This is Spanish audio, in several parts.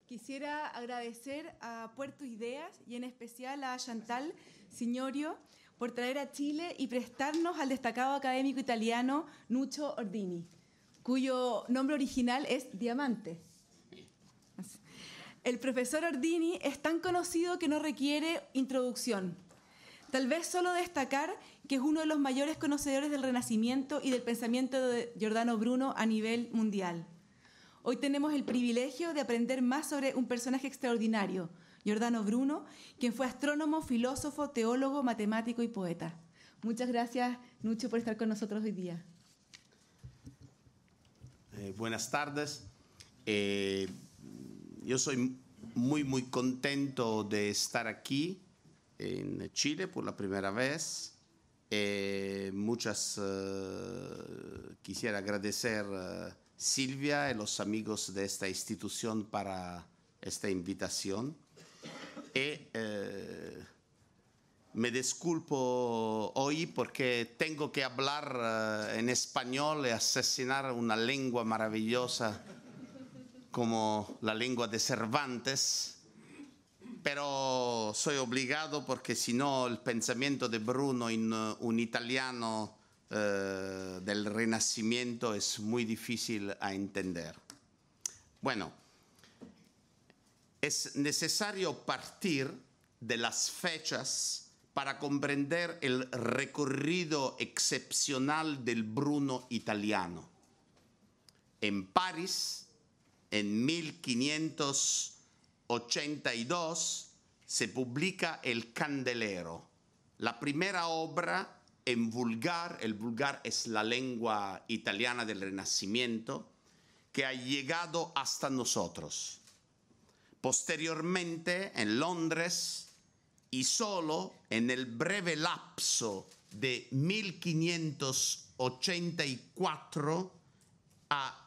Quisiera agradecer a Puerto Ideas y en especial a Chantal Signorio por traer a Chile y prestarnos al destacado académico italiano Nuccio Ordini, cuyo nombre original es Diamante. El profesor Ordini es tan conocido que no requiere introducción. Tal vez solo destacar que es uno de los mayores conocedores del Renacimiento y del pensamiento de Giordano Bruno a nivel mundial. Hoy tenemos el privilegio de aprender más sobre un personaje extraordinario, Giordano Bruno, quien fue astrónomo, filósofo, teólogo, matemático y poeta. Muchas gracias, Nuccio, por estar con nosotros hoy día. Buenas tardes. Yo soy muy contento de estar aquí en Chile por la primera vez. Quisiera agradecer Silvia y los amigos de esta institución para esta invitación. Me disculpo hoy porque tengo que hablar en español y asesinar una lengua maravillosa como la lengua de Cervantes, pero soy obligado porque si no el pensamiento de Bruno en un italiano del Renacimiento es muy difícil a entender. Bueno, es necesario partir de las fechas para comprender el recorrido excepcional del Bruno italiano. En París, en 1582, se publica El Candelero, la primera obra en vulgar. El vulgar es la lengua italiana del Renacimiento que ha llegado hasta nosotros. Posteriormente, en Londres, y solo en el breve lapso de 1584 a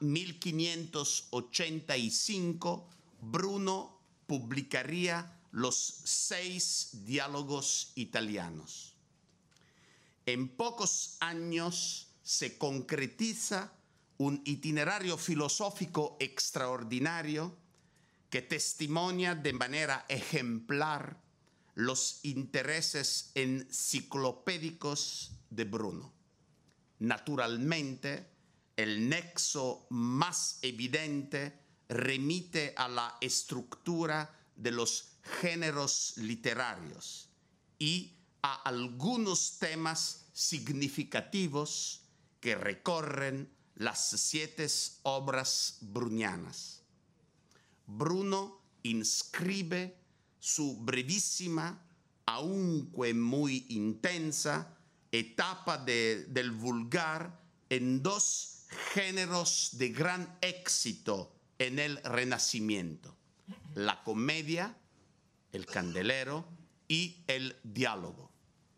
1585, Bruno publicaría los 6 diálogos italianos. En pocos años se concretiza un itinerario filosófico extraordinario que testimonia de manera ejemplar los intereses enciclopédicos de Bruno. Naturalmente, el nexo más evidente remite a la estructura de los géneros literarios y a algunos temas significativos que recorren las 7 obras brunianas. Bruno inscribe su brevísima, aunque muy intensa, etapa del vulgar en 2 géneros de gran éxito en el Renacimiento: la comedia, el candelero, y el diálogo.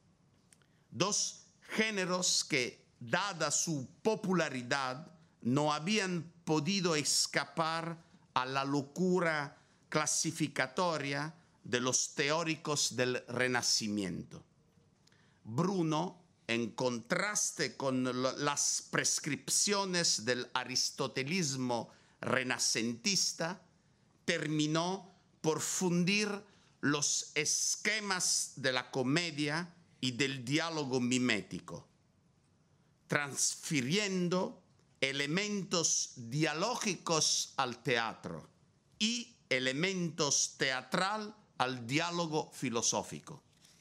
2 géneros que, dada su popularidad, no habían podido escapar a la locura clasificatoria de los teóricos del Renacimiento. Bruno, en contraste con las prescripciones del aristotelismo renacentista, terminó por fundir los esquemas de la comedia y del diálogo mimético, transfiriendo elementos dialógicos al teatro y elementos teatral al diálogo filosófico.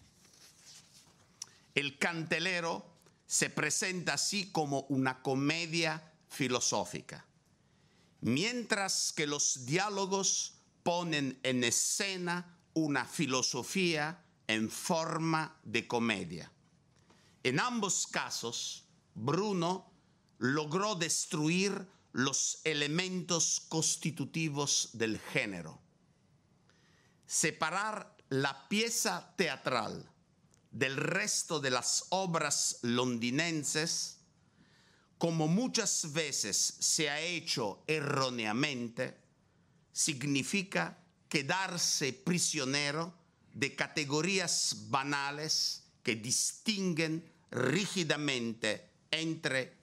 El Candelero se presenta así como una comedia filosófica, mientras que los diálogos ponen en escena una filosofía en forma de comedia. En ambos casos, Bruno logró destruir los elementos constitutivos del género. Separar la pieza teatral del resto de las obras londinenses, como muchas veces se ha hecho erróneamente, significa quedarse prisionero de categorías banales que distinguen rígidamente entre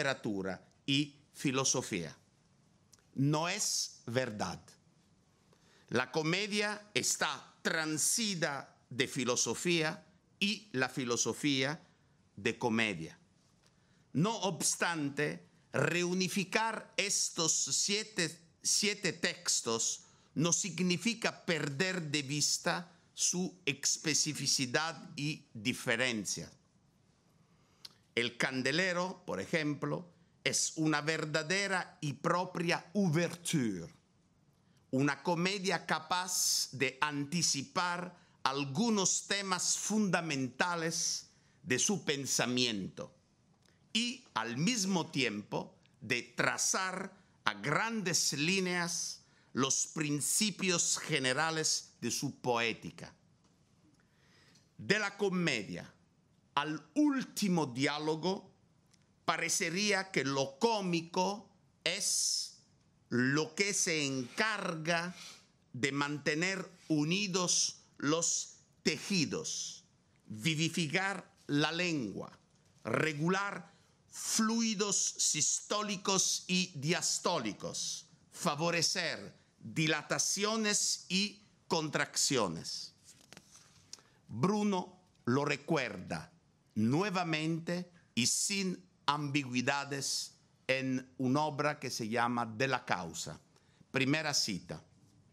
literatura y filosofía. No es verdad. La comedia está transida de filosofía y la filosofía de comedia. No obstante, reunificar estos siete textos no significa perder de vista su especificidad y diferencia. El Candelero, por ejemplo, es una verdadera y propia ouverture, una comedia capaz de anticipar algunos temas fundamentales de su pensamiento y al mismo tiempo de trazar a grandes líneas los principios generales de su poética. De la comedia al último diálogo, parecería que lo cómico es lo que se encarga de mantener unidos los tejidos, vivificar la lengua, regular fluidos sistólicos y diastólicos, favorecer dilataciones y contracciones. Bruno lo recuerda nuevamente y sin ambigüedades en una obra que se llama De la Causa. Primera cita.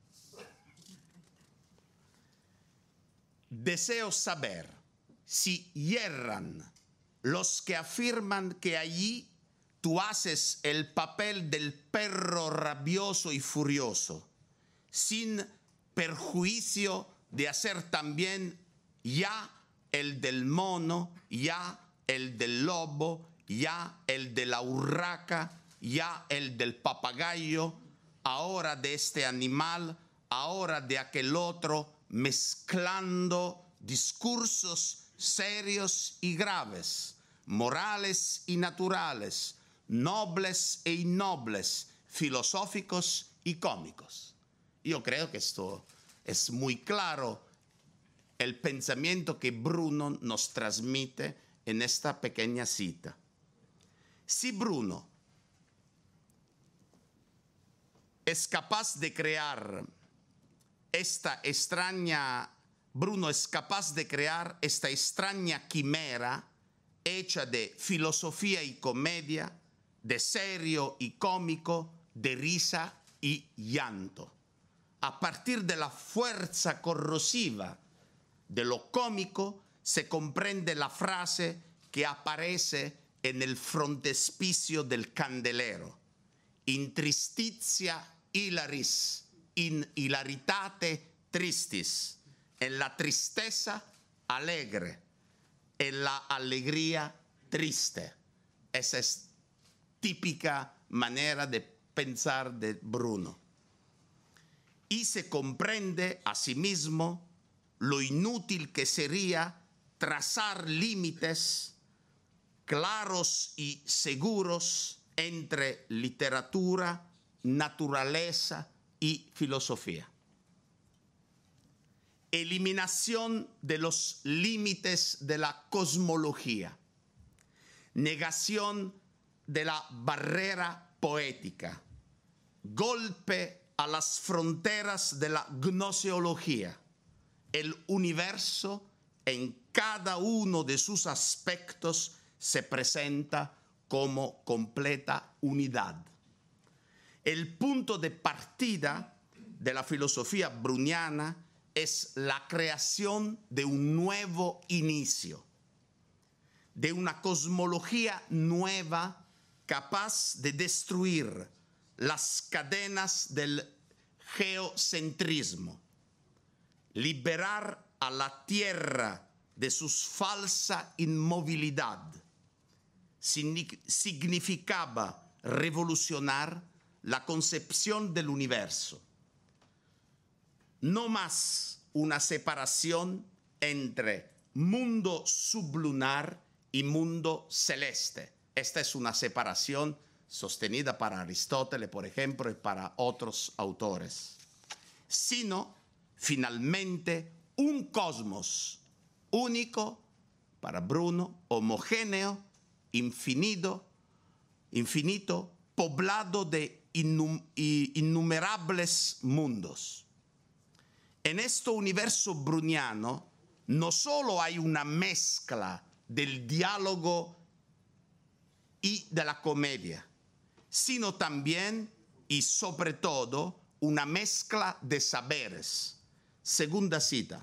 Deseo saber si hierran los que afirman que allí tú haces el papel del perro rabioso y furioso, sin perjuicio de hacer también ya el del mono, ya el del lobo, ya el de la urraca, ya el del papagayo, ahora de este animal, ahora de aquel otro, mezclando discursos serios y graves, morales y naturales, nobles e innobles, filosóficos y cómicos. Yo creo que esto es muy claro, el pensamiento que Bruno nos transmite en esta pequeña cita. Si Bruno es capaz de crear esta extraña quimera hecha de filosofía y comedia, de serio y cómico, de risa y llanto. A partir de la fuerza corrosiva de lo cómico se comprende la frase que aparece en el frontespicio del Candelero. In tristitia hilaris, in hilaritate tristis. En la tristeza alegre, en la alegría triste. Esa es típica manera de pensar de Bruno. Y se comprende asimismo lo inútil que sería trazar límites claros y seguros entre literatura, naturaleza y filosofía. Eliminación de los límites de la cosmología, negación de la barrera poética, golpe a las fronteras de la gnoseología. El universo en cada uno de sus aspectos se presenta como completa unidad. El punto de partida de la filosofía bruniana es la creación de un nuevo inicio, de una cosmología nueva capaz de destruir las cadenas del geocentrismo, liberar a la Tierra de su falsa inmovilidad. Significaba revolucionar la concepción del universo. No más una separación entre mundo sublunar y mundo celeste. Esta es una separación sostenida para Aristóteles, por ejemplo, y para otros autores. Sino, finalmente, un cosmos único, para Bruno, homogéneo, infinito, poblado de innumerables mundos. En este universo bruniano no solo hay una mezcla del diálogo y de la comedia, sino también y sobre todo una mezcla de saberes. Segunda cita.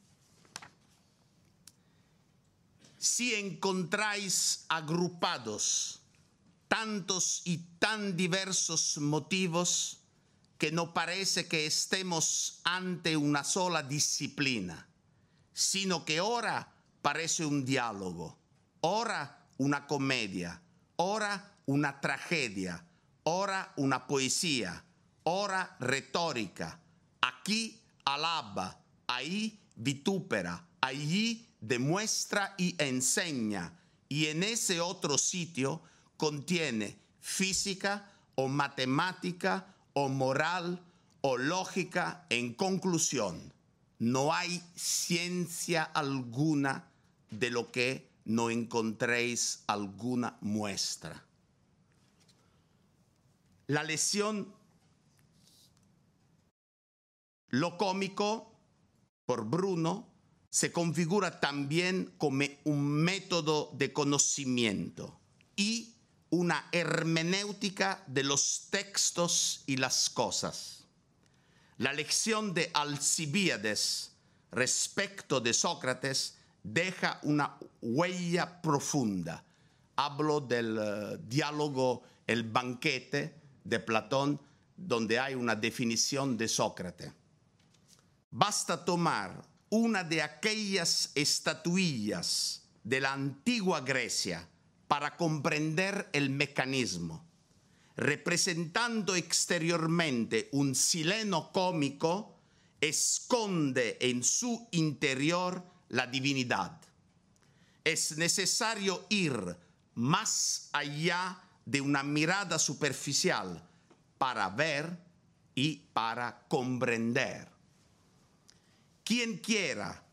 Si encontráis agrupados tantos y tan diversos motivos que no parece que estemos ante una sola disciplina, sino que ora parece un diálogo, ora una comedia, ora una tragedia, ora una poesía, ora retórica. Aquí alaba, ahí vitupera, allí demuestra y enseña, y en ese otro sitio contiene física o matemática o moral o lógica. En conclusión, no hay ciencia alguna de lo que no encontréis alguna muestra. La lección, lo cómico, por Bruno, se configura también como un método de conocimiento y una hermenéutica de los textos y las cosas. La lección de Alcibíades respecto de Sócrates deja una huella profunda. Hablo del diálogo El banquete de Platón, donde hay una definición de Sócrates. Basta tomar una de aquellas estatuillas de la antigua Grecia para comprender el mecanismo. Representando exteriormente un sileno cómico, esconde en su interior la divinidad. Es necesario ir más allá de una mirada superficial para ver y para comprender. Quien quiera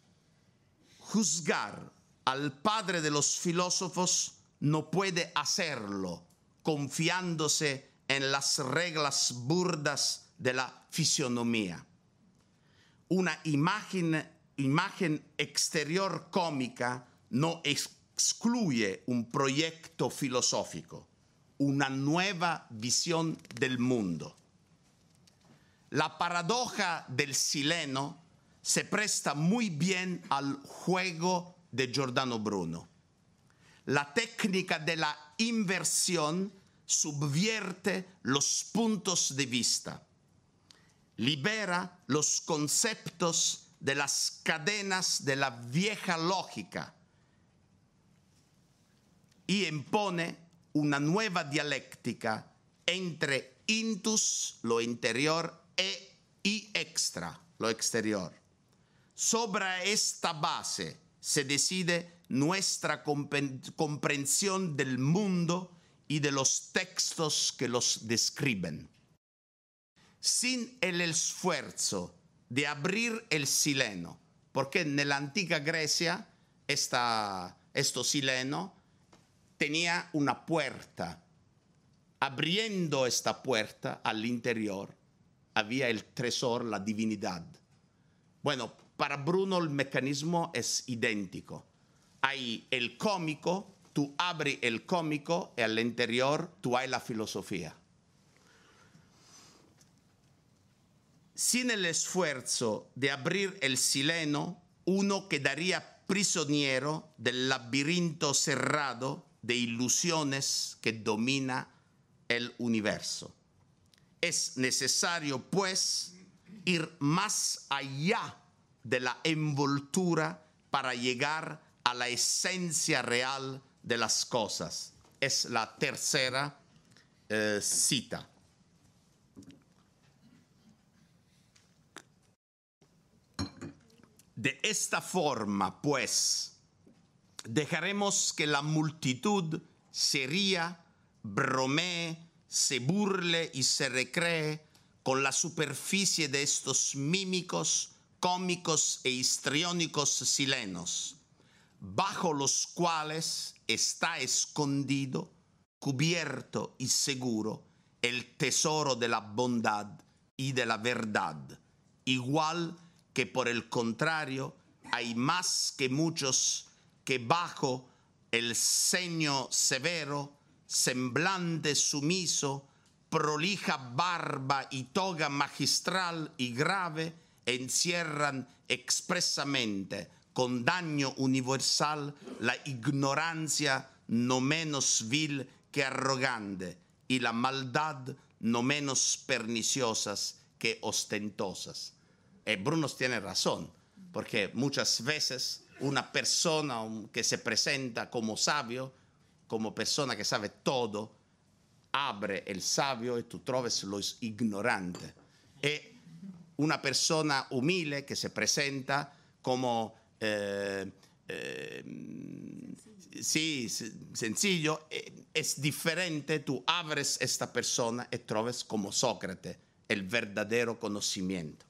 juzgar al padre de los filósofos no puede hacerlo confiándose en las reglas burdas de la fisionomía. Una imagen exterior cómica no excluye un proyecto filosófico, una nueva visión del mundo. La paradoja del sileno se presta muy bien al juego de Giordano Bruno. La técnica de la inversión subvierte los puntos de vista, libera los conceptos de las cadenas de la vieja lógica y impone una nueva dialéctica entre intus, lo interior, y extra, lo exterior. Sobre esta base se decide nuestra comprensión del mundo y de los textos que los describen. Sin el esfuerzo de abrir el sileno, porque en la antigua Grecia esto sileno tenía una puerta. Abriendo esta puerta al interior había el tesoro, la divinidad. Bueno, para Bruno el mecanismo es idéntico. Hay el cómico, tú abres el cómico y al interior tú hay la filosofía. Sin el esfuerzo de abrir el sileno, uno quedaría prisionero del laberinto cerrado de ilusiones que domina el universo. Es necesario, pues, ir más allá de la envoltura para llegar a la esencia real de las cosas. Es la tercera cita. De esta forma, pues, dejaremos que la multitud se ría, bromee, se burle y se recree con la superficie de estos mímicos, cómicos e histriónicos silenos, bajo los cuales está escondido, cubierto y seguro el tesoro de la bondad y de la verdad, igual que por el contrario hay más que muchos que bajo el ceño severo, semblante sumiso, prolija barba y toga magistral y grave, encierran expresamente con daño universal la ignorancia no menos vil que arrogante y la maldad no menos perniciosas que ostentosas. Bruno tiene razón, porque muchas veces una persona que se presenta como sabio, como persona que sabe todo, abre el sabio y tú troves lo ignorante. E una persona humilde que se presenta como sí, sencillo, es diferente. Tú abres esta persona y troves como Sócrates el verdadero conocimiento.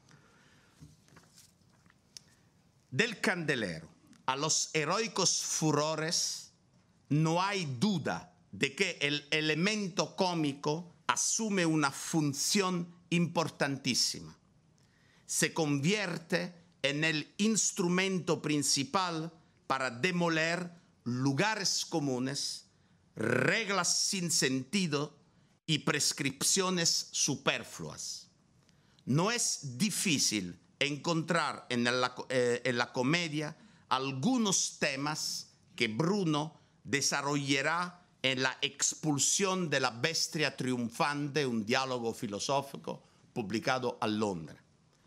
Del candelero a los heroicos furores no hay duda de que el elemento cómico asume una función importantísima. Se convierte en el instrumento principal para demoler lugares comunes, reglas sin sentido y prescripciones superfluas. No es difícil encontrar en la comedia algunos temas que Bruno desarrollará en La expulsión de la bestia triunfante, un diálogo filosófico publicado a Londres.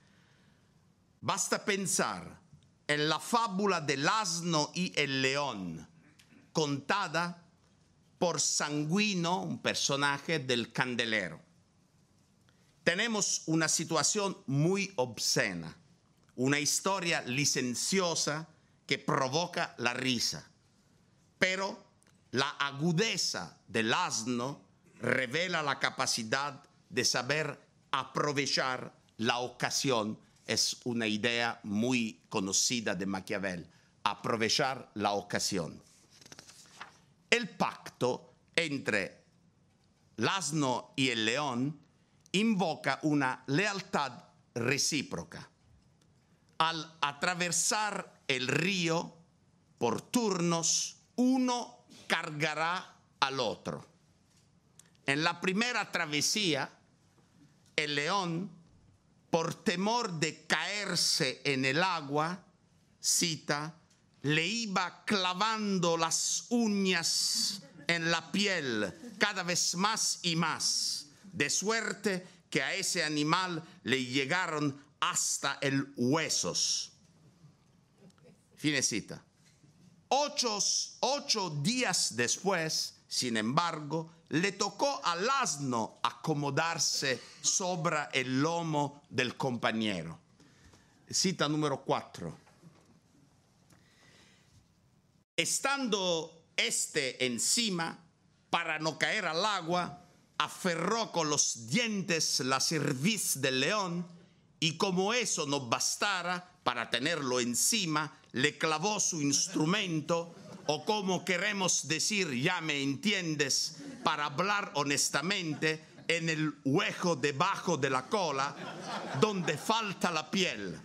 Basta pensar en la fábula del asno y el león, contada por Sanguino, un personaje del Candelero. Tenemos una situación muy obscena, una historia licenciosa que provoca la risa, pero la agudeza del asno revela la capacidad de saber aprovechar la ocasión. Es una idea muy conocida de Maquiavel, aprovechar la ocasión. El pacto entre el asno y el león invoca una lealtad recíproca. Al atravesar el río por turnos, uno cargará al otro. En la primera travesía, el león, por temor de caerse en el agua, cita, le iba clavando las uñas en la piel cada vez más y más, de suerte que a ese animal le llegaron hasta el huesos. Fine cita. 8 días después, sin embargo, le tocó al asno acomodarse sobre el lomo del compañero. Cita número 4. Estando este encima, para no caer al agua, aferró con los dientes la cerviz del león y como eso no bastara para tenerlo encima, le clavó su instrumento, o como queremos decir, ya me entiendes, para hablar honestamente, en el hueco debajo de la cola, donde falta la piel.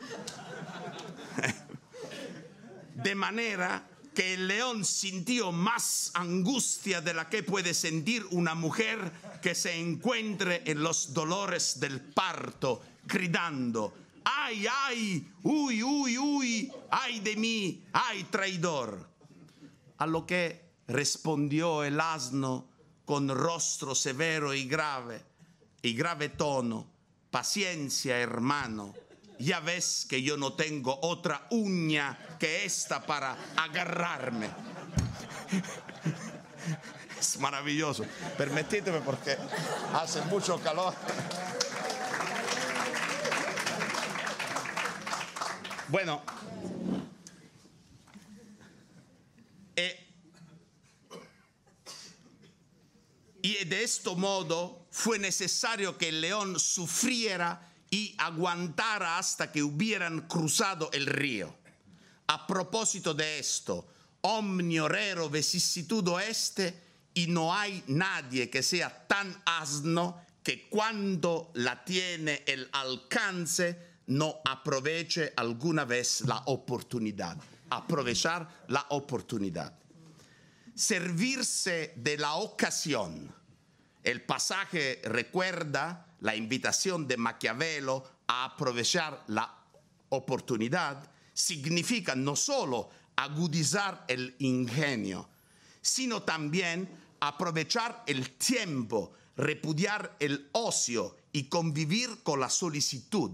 De manera que el león sintió más angustia de la que puede sentir una mujer que se encuentre en los dolores del parto, gritando: ¡ay, ay! ¡Uy, uy, uy! ¡Ay de mí! ¡Ay, traidor! A lo que respondió el asno con rostro severo y grave tono: paciencia, hermano. Ya ves que yo no tengo otra uña que esta para agarrarme. Es maravilloso. Permitíteme porque hace mucho calor. Bueno, y de este modo fue necesario que el león sufriera y aguantara hasta que hubieran cruzado el río. A propósito de esto, omnio rero vicissitudo este, y no hay nadie que sea tan asno que cuando la tiene el alcance no aproveche alguna vez la oportunidad. Aprovechar la oportunidad. Servirse de la ocasión. El pasaje recuerda la invitación de Maquiavelo a aprovechar la oportunidad. Significa no solo agudizar el ingenio, sino también aprovechar el tiempo, repudiar el ocio y convivir con la solicitud.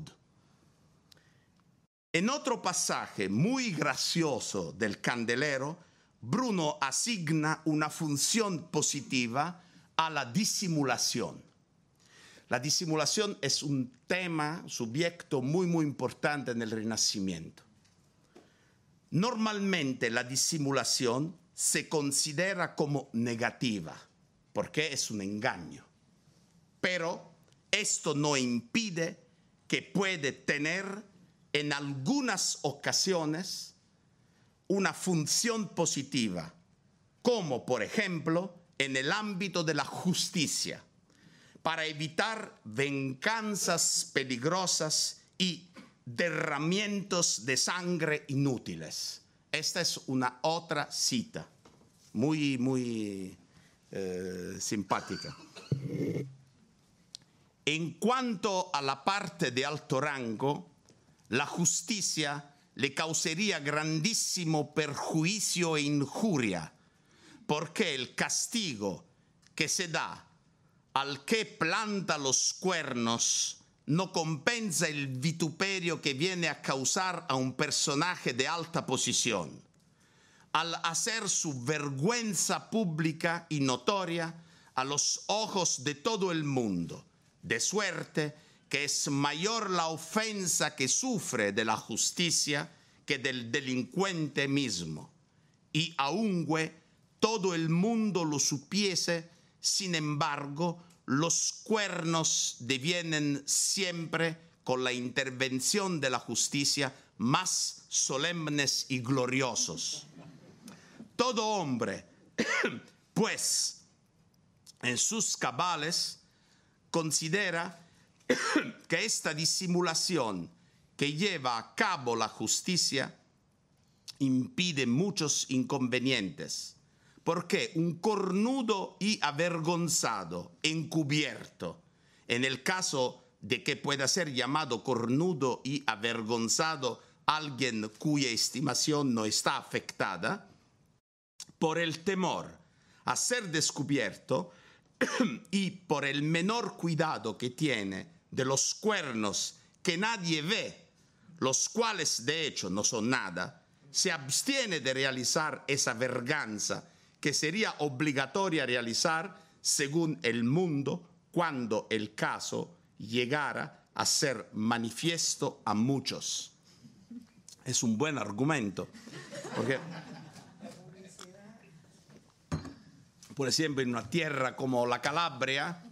En otro pasaje muy gracioso del Candelero, Bruno asigna una función positiva a la disimulación. La disimulación es un tema, subiecto muy importante en el Renacimiento. Normalmente la disimulación se considera como negativa, porque es un engaño. Pero esto no impide que puede tener en algunas ocasiones una función positiva, como por ejemplo en el ámbito de la justicia, para evitar venganzas peligrosas y derramamientos de sangre inútiles. Esta es una otra cita, muy simpática. En cuanto a la parte de alto rango, la justicia le causaría grandísimo perjuicio e injuria, porque el castigo que se da al que planta los cuernos no compensa el vituperio que viene a causar a un personaje de alta posición. Al hacer su vergüenza pública y notoria a los ojos de todo el mundo, de suerte que es mayor la ofensa que sufre de la justicia que del delincuente mismo. Y aunque todo el mundo lo supiese, sin embargo, los cuernos devienen siempre, con la intervención de la justicia, más solemnes y gloriosos. Todo hombre, pues, en sus cabales, considera que esta disimulación que lleva a cabo la justicia impide muchos inconvenientes, porque un cornudo y avergonzado, encubierto, en el caso de que pueda ser llamado cornudo y avergonzado alguien cuya estimación no está afectada, por el temor a ser descubierto y por el menor cuidado que tiene de los cuernos que nadie ve, los cuales de hecho no son nada, se abstiene de realizar esa venganza que sería obligatoria realizar según el mundo cuando el caso llegara a ser manifiesto a muchos. Es un buen argumento, porque, por ejemplo, en una tierra como la Calabria,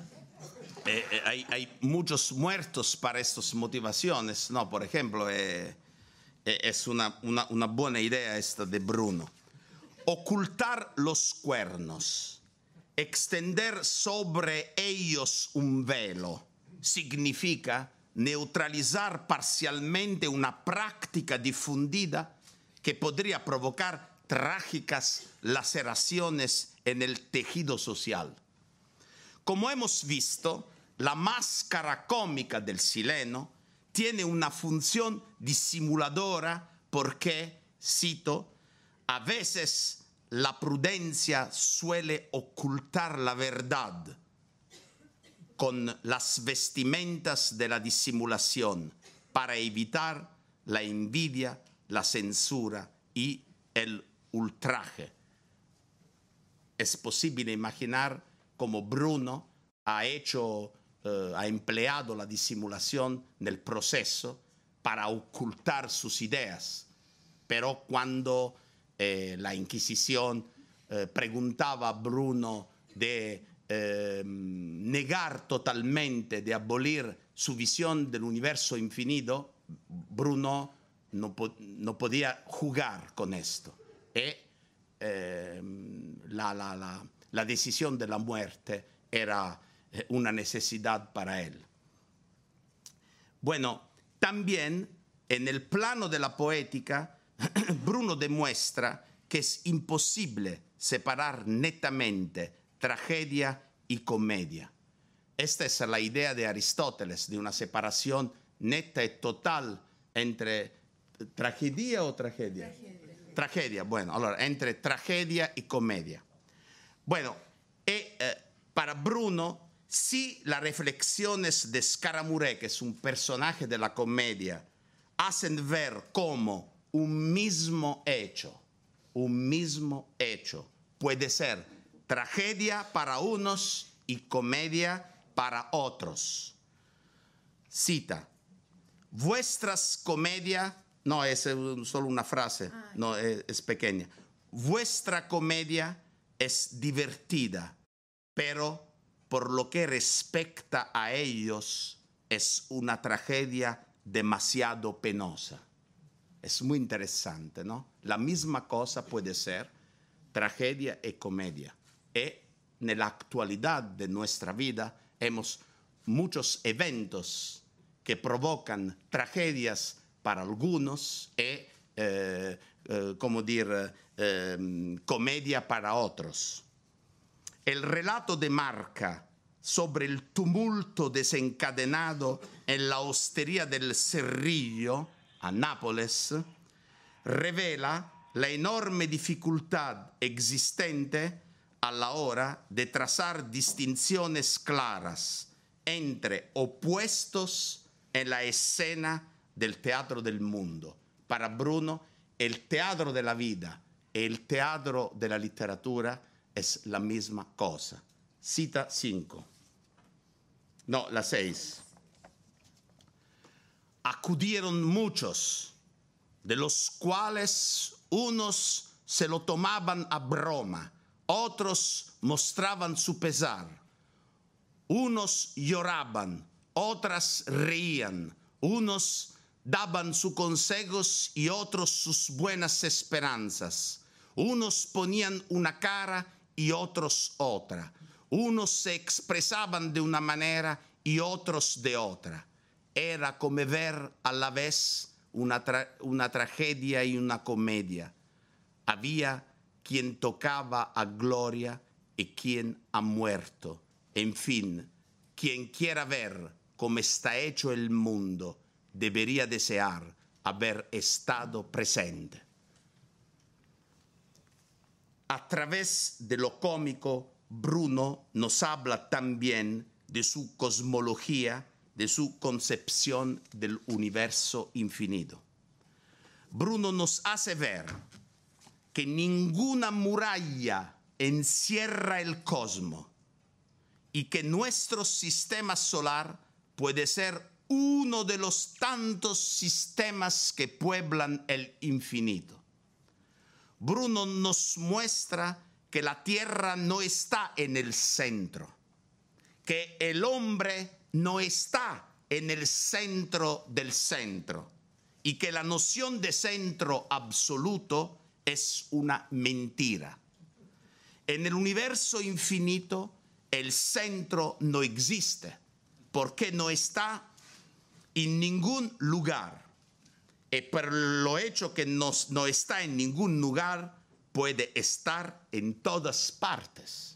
hay muchos muertos para estas motivaciones, ¿no? Por ejemplo, es una buena idea esta de Bruno. Ocultar los cuernos, extender sobre ellos un velo, significa neutralizar parcialmente una práctica difundida que podría provocar trágicas laceraciones en el tejido social. Como hemos visto, la máscara cómica del Sileno tiene una función disimuladora porque, cito, a veces la prudencia suele ocultar la verdad con las vestimentas de la disimulación para evitar la envidia, la censura y el ultraje. Es posible imaginar cómo Bruno ha empleado la disimulación nel proceso para ocultar sus ideas. Pero cuando la Inquisición preguntaba a Bruno de negar totalmente, de abolir su visión del universo infinito, Bruno no podía jugar con esto. La decisión de la muerte era una necesidad para él. Bueno, También en el plano de la poética, Bruno demuestra que es imposible separar netamente tragedia y comedia. Esta es la idea de Aristóteles, de una separación neta y total entre tragedia o tragedia. Tragedia, bueno, allora, entre tragedia y comedia. Bueno, para Bruno, si las reflexiones de Scaramouche, que es un personaje de la comedia, hacen ver como un mismo hecho puede ser tragedia para unos y comedia para otros. Cita, vuestras comedias, no es solo una frase, no es pequeña. Vuestra comedia es divertida, pero por lo que respecta a ellos es una tragedia demasiado penosa. Es muy interesante, ¿no? La misma cosa puede ser tragedia y comedia. Y en la actualidad de nuestra vida hemos muchos eventos que provocan tragedias para algunos y, comedia para otros. El relato de Marca sobre el tumulto desencadenado en la hostería del Cerrillo, a Nápoles, revela la enorme dificultad existente a la hora de trazar distinciones claras entre opuestos en la escena del teatro del mundo. Para Bruno, el teatro de la vida y el teatro de la literatura es la misma cosa. Cita 5. No, la 6. Acudieron muchos, de los cuales unos se lo tomaban a broma, otros mostraban su pesar, unos lloraban, otras reían, unos daban sus consejos y otros sus buenas esperanzas, unos ponían una cara y otros otra, unos se expresaban de una manera y otros de otra. Era como ver a la vez una tragedia y una comedia. Había quien tocaba a gloria y quien ha muerto. En fin, quien quiera ver cómo está hecho el mundo, debería desear haber estado presente. A través de lo cómico, Bruno nos habla también de su cosmología, de su concepción del universo infinito. Bruno nos hace ver que ninguna muralla encierra el cosmos y que nuestro sistema solar puede ser uno de los tantos sistemas que pueblan el infinito. Bruno nos muestra que la Tierra no está en el centro, que el hombre no está en el centro del centro y que la noción de centro absoluto es una mentira. En el universo infinito el centro no existe porque no está en ningún lugar. Y por lo hecho que no está en ningún lugar, puede estar en todas partes.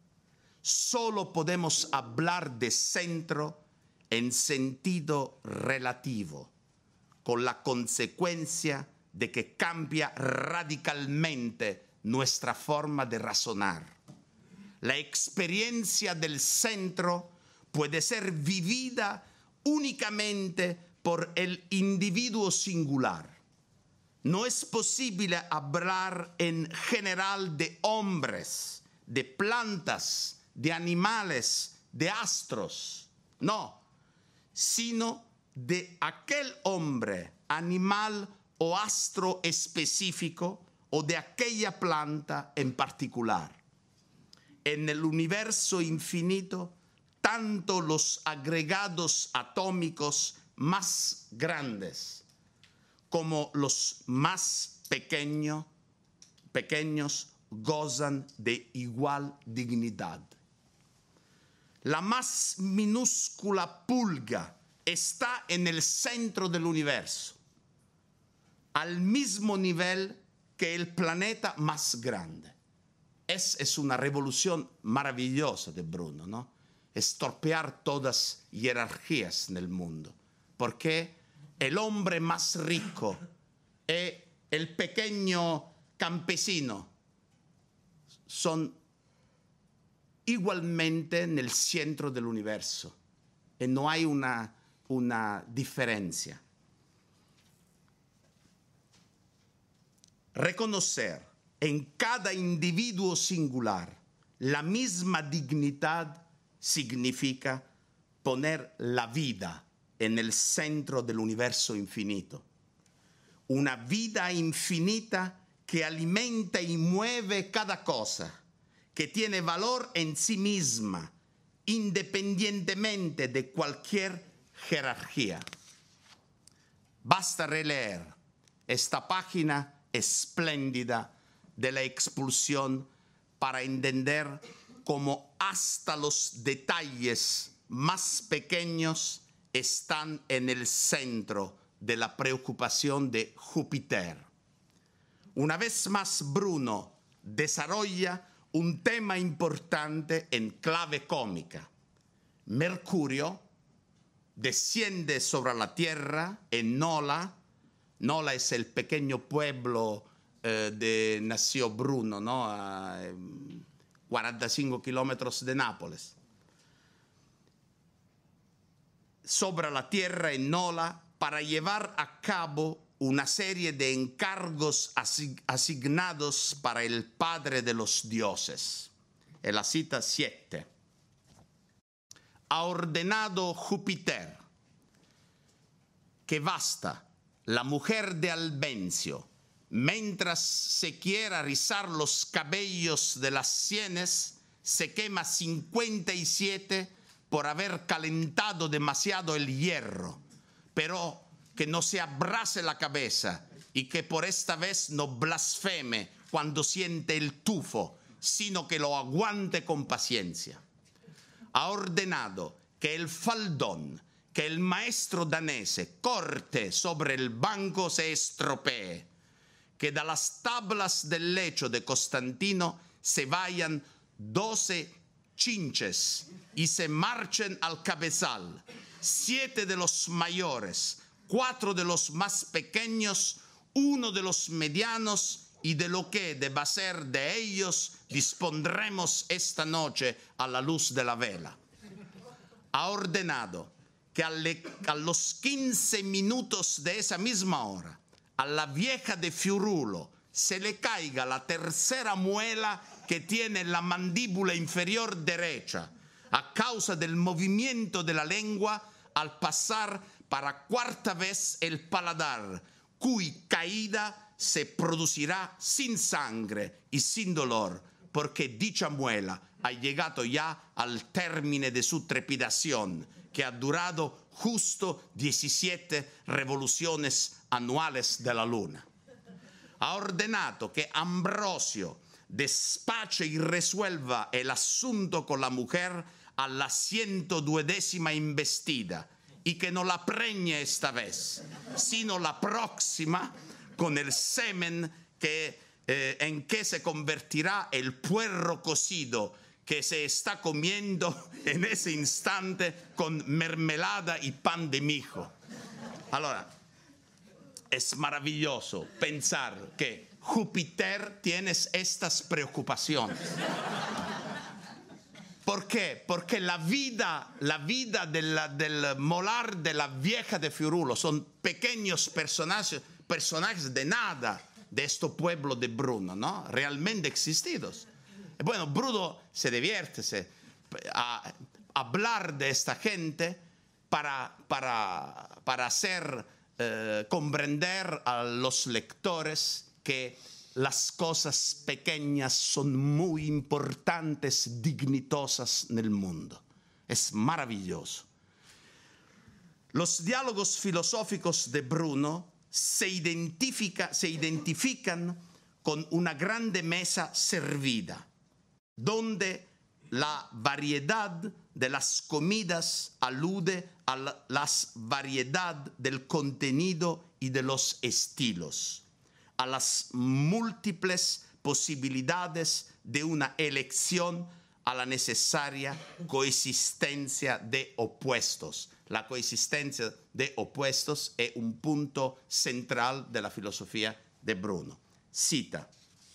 Solo podemos hablar de centro en sentido relativo, con la consecuencia de que cambia radicalmente nuestra forma de razonar. La experiencia del centro puede ser vivida únicamente por el individuo singular. No es posible hablar en general de hombres, de plantas, de animales, de astros, no, sino de aquel hombre, animal o astro específico o de aquella planta en particular. En el universo infinito, tanto los agregados atómicos más grandes como los más pequeños gozan de igual dignidad. La más minúscula pulga está en el centro del universo, al mismo nivel que el planeta más grande. Es una revolución maravillosa de Bruno, ¿no? Estropear todas jerarquías en el mundo, porque el hombre más rico y el pequeño campesino son igualmente en el centro del universo y no hay una diferencia. Reconocer en cada individuo singular la misma dignidad significa poner la vida en el centro del universo infinito. Una vida infinita que alimenta y mueve cada cosa, que tiene valor en sí misma, independientemente de cualquier jerarquía. Basta releer esta página espléndida de la expulsión para entender cómo hasta los detalles más pequeños están en el centro de la preocupación de Júpiter. Una vez más, Bruno desarrolla un tema importante en clave cómica. Mercurio desciende sobre la Tierra en Nola. Nola es el pequeño pueblo de nació Bruno, ¿no? A 45 kilómetros de Nápoles. Sobre la Tierra en Nola para llevar a cabo una serie de encargos asignados para el Padre de los Dioses. En la cita 7. Ha ordenado Júpiter que Vasta, la mujer de Albencio, mientras se quiera rizar los cabellos de las sienes, se quema 57 por haber calentado demasiado el hierro, pero que no se abrase la cabeza y que por esta vez no blasfeme cuando siente el tufo, sino que lo aguante con paciencia. Ha ordenado que el faldón que el maestro danese corte sobre el banco se estropee, que de las tablas del lecho de Constantino se vayan 12 chinches y se marchen al cabezal, 7 de los mayores, 4 de los más pequeños, 1 de los medianos, y de lo que deba ser de ellos dispondremos esta noche a la luz de la vela. Ha ordenado que a los 15 minutos de esa misma hora, a la vieja de Fiurulo se le caiga la tercera muela que tiene la mandíbula inferior derecha, a causa del movimiento de la lengua al pasar para cuarta vez el paladar, cuya caída se producirá sin sangre y sin dolor, porque dicha muela ha llegado ya al término de su trepidación, que ha durado justo 17 revoluciones anuales de la luna. Ha ordenado que Ambrosio despache y resuelva el asunto con la mujer a la 120ª investida y que no la preñe esta vez, sino la próxima con el semen en que se convertirá el puerro cocido que se está comiendo en ese instante con mermelada y pan de mijo. Allora, es maravilloso pensar que Júpiter tiene estas preocupaciones. ¿Por qué? Porque la vida del molar de la vieja de Fiurulo son pequeños personajes de nada de este pueblo de Bruno, ¿no? Realmente existidos. Bueno, Bruno se divierte a hablar de esta gente para hacer comprender a los lectores que las cosas pequeñas son muy importantes, dignitosas en el mundo. Es maravilloso. Los diálogos filosóficos de Bruno se identifican con una grande mesa servida, donde la variedad de las comidas alude a la variedad del contenido y de los estilos, a las múltiples posibilidades de una elección, a la necesaria coexistencia de opuestos. La coexistencia de opuestos es un punto central de la filosofía de Bruno. Cita,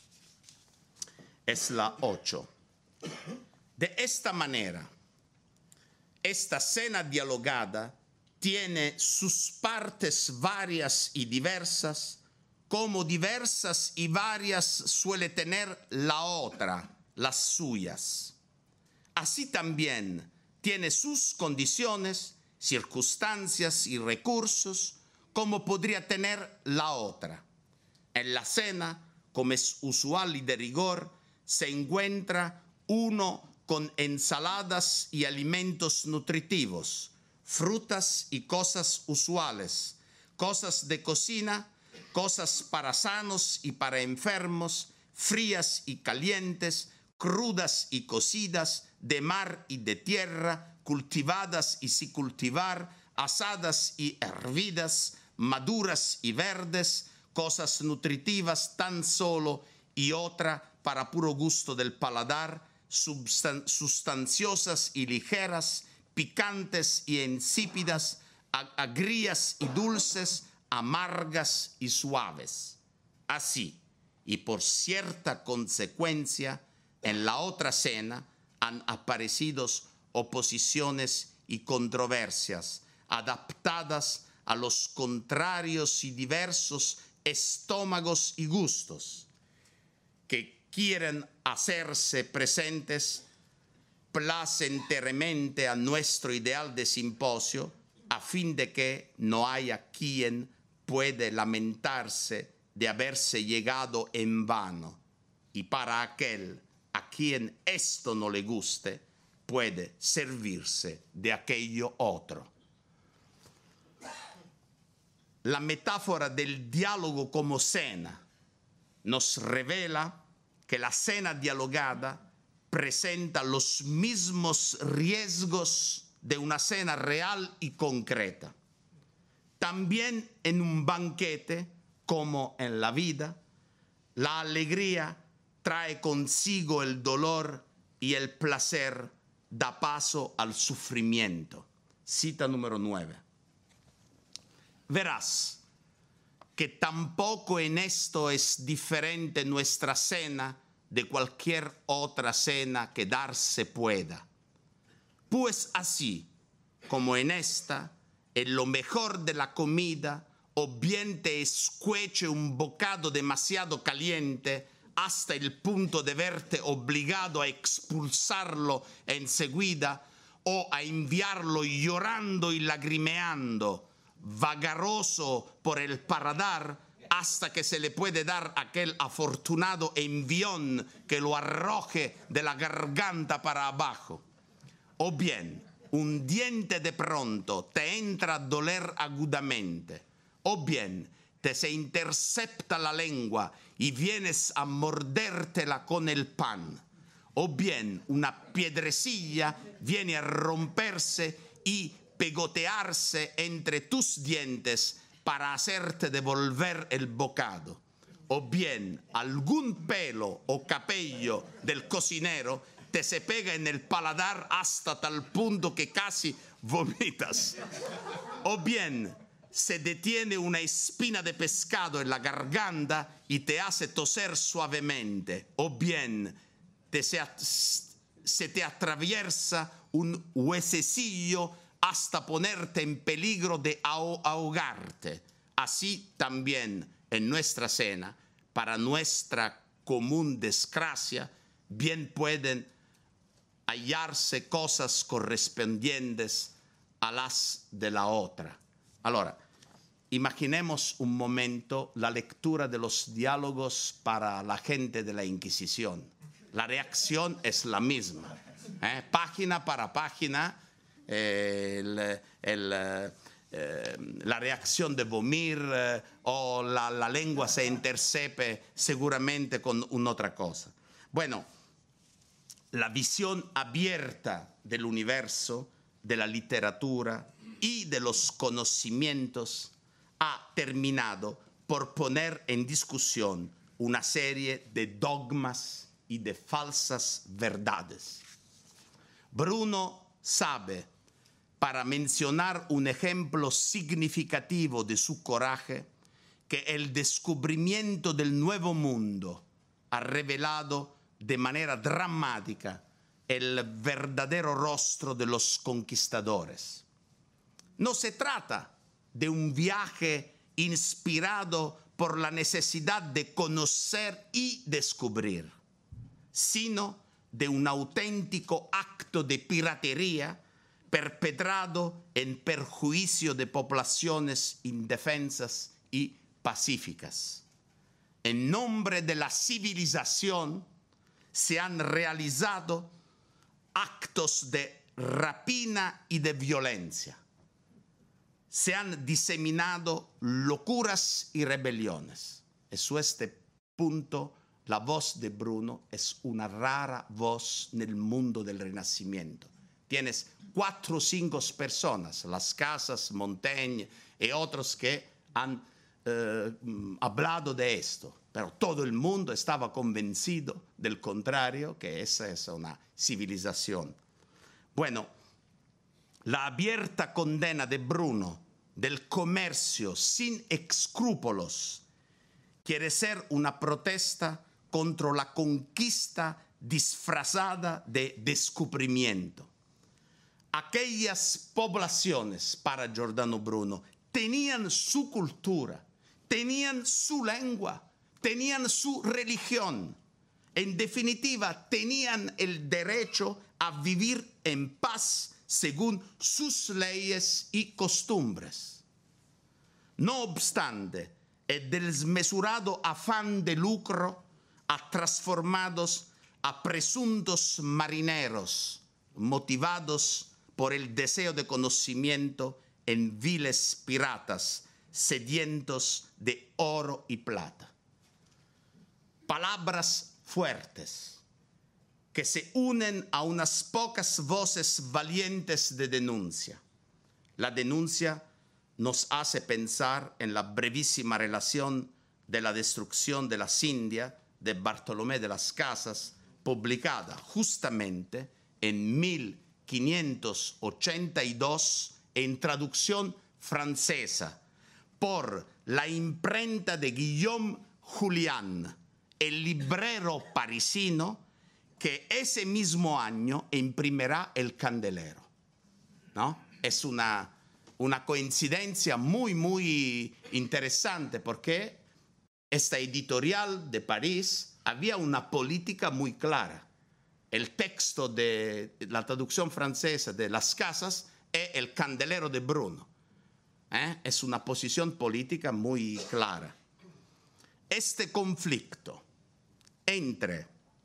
es la 8. De esta manera, esta cena dialogada tiene sus partes varias y diversas, como diversas y varias suele tener la otra, las suyas. Así también tiene sus condiciones, circunstancias y recursos, como podría tener la otra. En la cena, como es usual y de rigor, se encuentra uno con ensaladas y alimentos nutritivos, frutas y cosas usuales, cosas de cocina, cosas para sanos y para enfermos, frías y calientes, crudas y cocidas, de mar y de tierra, cultivadas y sin cultivar, asadas y hervidas, maduras y verdes, cosas nutritivas tan solo y otra para puro gusto del paladar, sustanciosas y ligeras, picantes y insípidas, agrias y dulces, amargas y suaves. Así, y por cierta consecuencia, en la otra cena han aparecido oposiciones y controversias, adaptadas a los contrarios y diversos estómagos y gustos, que quieren hacerse presentes placenteramente a nuestro ideal de simposio, a fin de que no haya quien puede lamentarse de haberse llegado en vano, y para aquel a quien esto no le guste, puede servirse de aquello otro. La metáfora del diálogo como cena nos revela que la cena dialogada presenta los mismos riesgos de una cena real y concreta. También en un banquete, como en la vida, la alegría trae consigo el dolor y el placer da paso al sufrimiento. Cita número 9. Verás que tampoco en esto es diferente nuestra cena de cualquier otra cena que darse pueda. Pues así como en esta, en lo mejor de la comida, o bien te escueche un bocado demasiado caliente hasta el punto de verte obligado a expulsarlo enseguida o a enviarlo llorando y lagrimeando, vagaroso por el paladar, hasta que se le puede dar aquel afortunado envión que lo arroje de la garganta para abajo. O bien, un diente de pronto te entra a doler agudamente, o bien te se intercepta la lengua y vienes a mordértela con el pan, o bien una piedrecilla viene a romperse y pegotearse entre tus dientes para hacerte devolver el bocado, o bien algún pelo o cabello del cocinero te se pega en el paladar hasta tal punto que casi vomitas, o bien se detiene una espina de pescado en la garganta y te hace toser suavemente, o bien se te atraviesa un huesecillo hasta ponerte en peligro de ahogarte. Así también en nuestra cena, para nuestra común desgracia, bien pueden hallarse cosas correspondientes a las de la otra. Allora, imaginemos un momento la lectura de los diálogos para la gente de la Inquisición. La reacción es la misma, página para página. La reacción de vomir o la lengua se intercepe seguramente con una otra cosa. Bueno, la visión abierta del universo, de la literatura y de los conocimientos ha terminado por poner en discusión una serie de dogmas y de falsas verdades. Bruno sabe, para mencionar un ejemplo significativo de su coraje, que el descubrimiento del nuevo mundo ha revelado de manera dramática el verdadero rostro de los conquistadores. No se trata de un viaje inspirado por la necesidad de conocer y descubrir, sino de un auténtico acto de piratería perpetrado en perjuicio de poblaciones indefensas y pacíficas. En nombre de la civilización se han realizado actos de rapina y de violencia. Se han diseminado locuras y rebeliones. Y su este punto, la voz de Bruno es una rara voz nel mundo del Renacimiento. Tienes 4 o 5 personas, Las Casas, Montaigne y otros que han hablado de esto, pero todo el mundo estaba convencido del contrario, que esa es una civilización. Bueno, la abierta condena de Bruno del comercio sin escrúpulos quiere ser una protesta contra la conquista disfrazada de descubrimiento. Aquellas poblaciones, para Giordano Bruno, tenían su cultura, tenían su lengua, tenían su religión. En definitiva, tenían el derecho a vivir en paz según sus leyes y costumbres. No obstante, el desmesurado afán de lucro ha transformado a presuntos marineros motivados por el deseo de conocimiento en viles piratas sedientos de oro y plata. Palabras fuertes que se unen a unas pocas voces valientes de denuncia. La denuncia nos hace pensar en la brevísima relación de la destrucción de las Indias de Bartolomé de las Casas, publicada justamente en 1582 en traducción francesa por la imprenta de Guillaume Julian, el librero parisino que ese mismo año imprimirá El Candelero, ¿no? Es una coincidencia muy, muy interesante porque esta editorial de París había una política muy clara. El texto de la traducción francesa de Las Casas es El Candelero de Bruno. Es una posición política muy clara. Este conflicto entre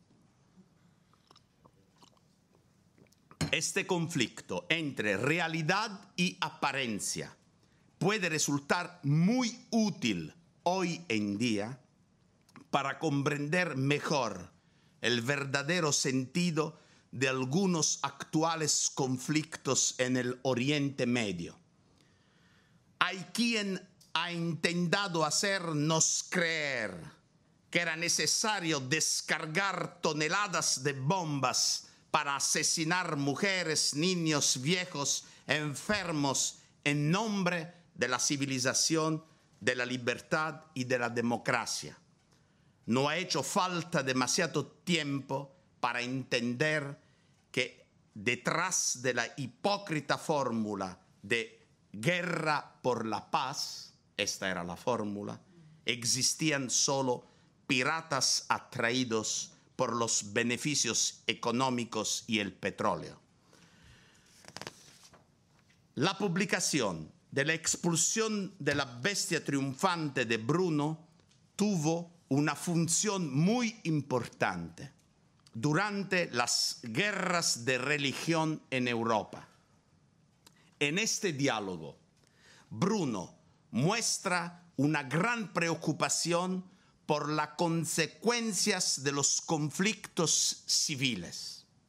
realidad y apariencia puede resultar muy útil hoy en día para comprender mejor el verdadero sentido de algunos actuales conflictos en el Oriente Medio. Hay quien ha intentado hacernos creer que era necesario descargar toneladas de bombas para asesinar mujeres, niños, viejos, enfermos, en nombre de la civilización, de la libertad y de la democracia. No ha hecho falta demasiado tiempo para entender que detrás de la hipócrita fórmula de guerra por la paz, esta era la fórmula, existían solo piratas atraídos por los beneficios económicos y el petróleo. La publicación de la expulsión de la bestia triunfante de Bruno tuvo una función muy importante durante las guerras de religión en Europa. En este diálogo, Bruno muestra una gran preocupación por las consecuencias de los conflictos civiles.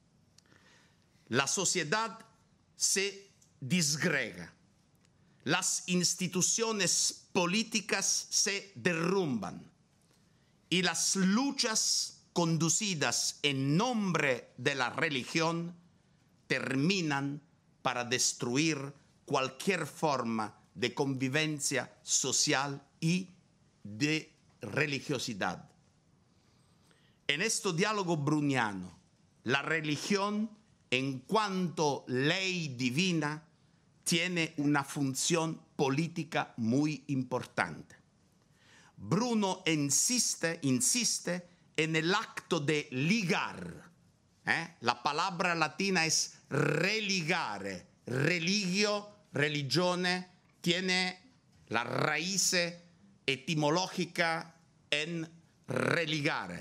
la sociedad se disgrega, las instituciones políticas se derrumban y las luchas conducidas en nombre de la religión terminan para destruir cualquier forma de convivencia social y de religiosidad. En este diálogo bruniano, la religión, en cuanto ley divina, tiene una función política muy importante. Bruno insiste en el acto de ligar. La palabra latina es religare. Religio, religione, tiene la raíz etimológica en religare.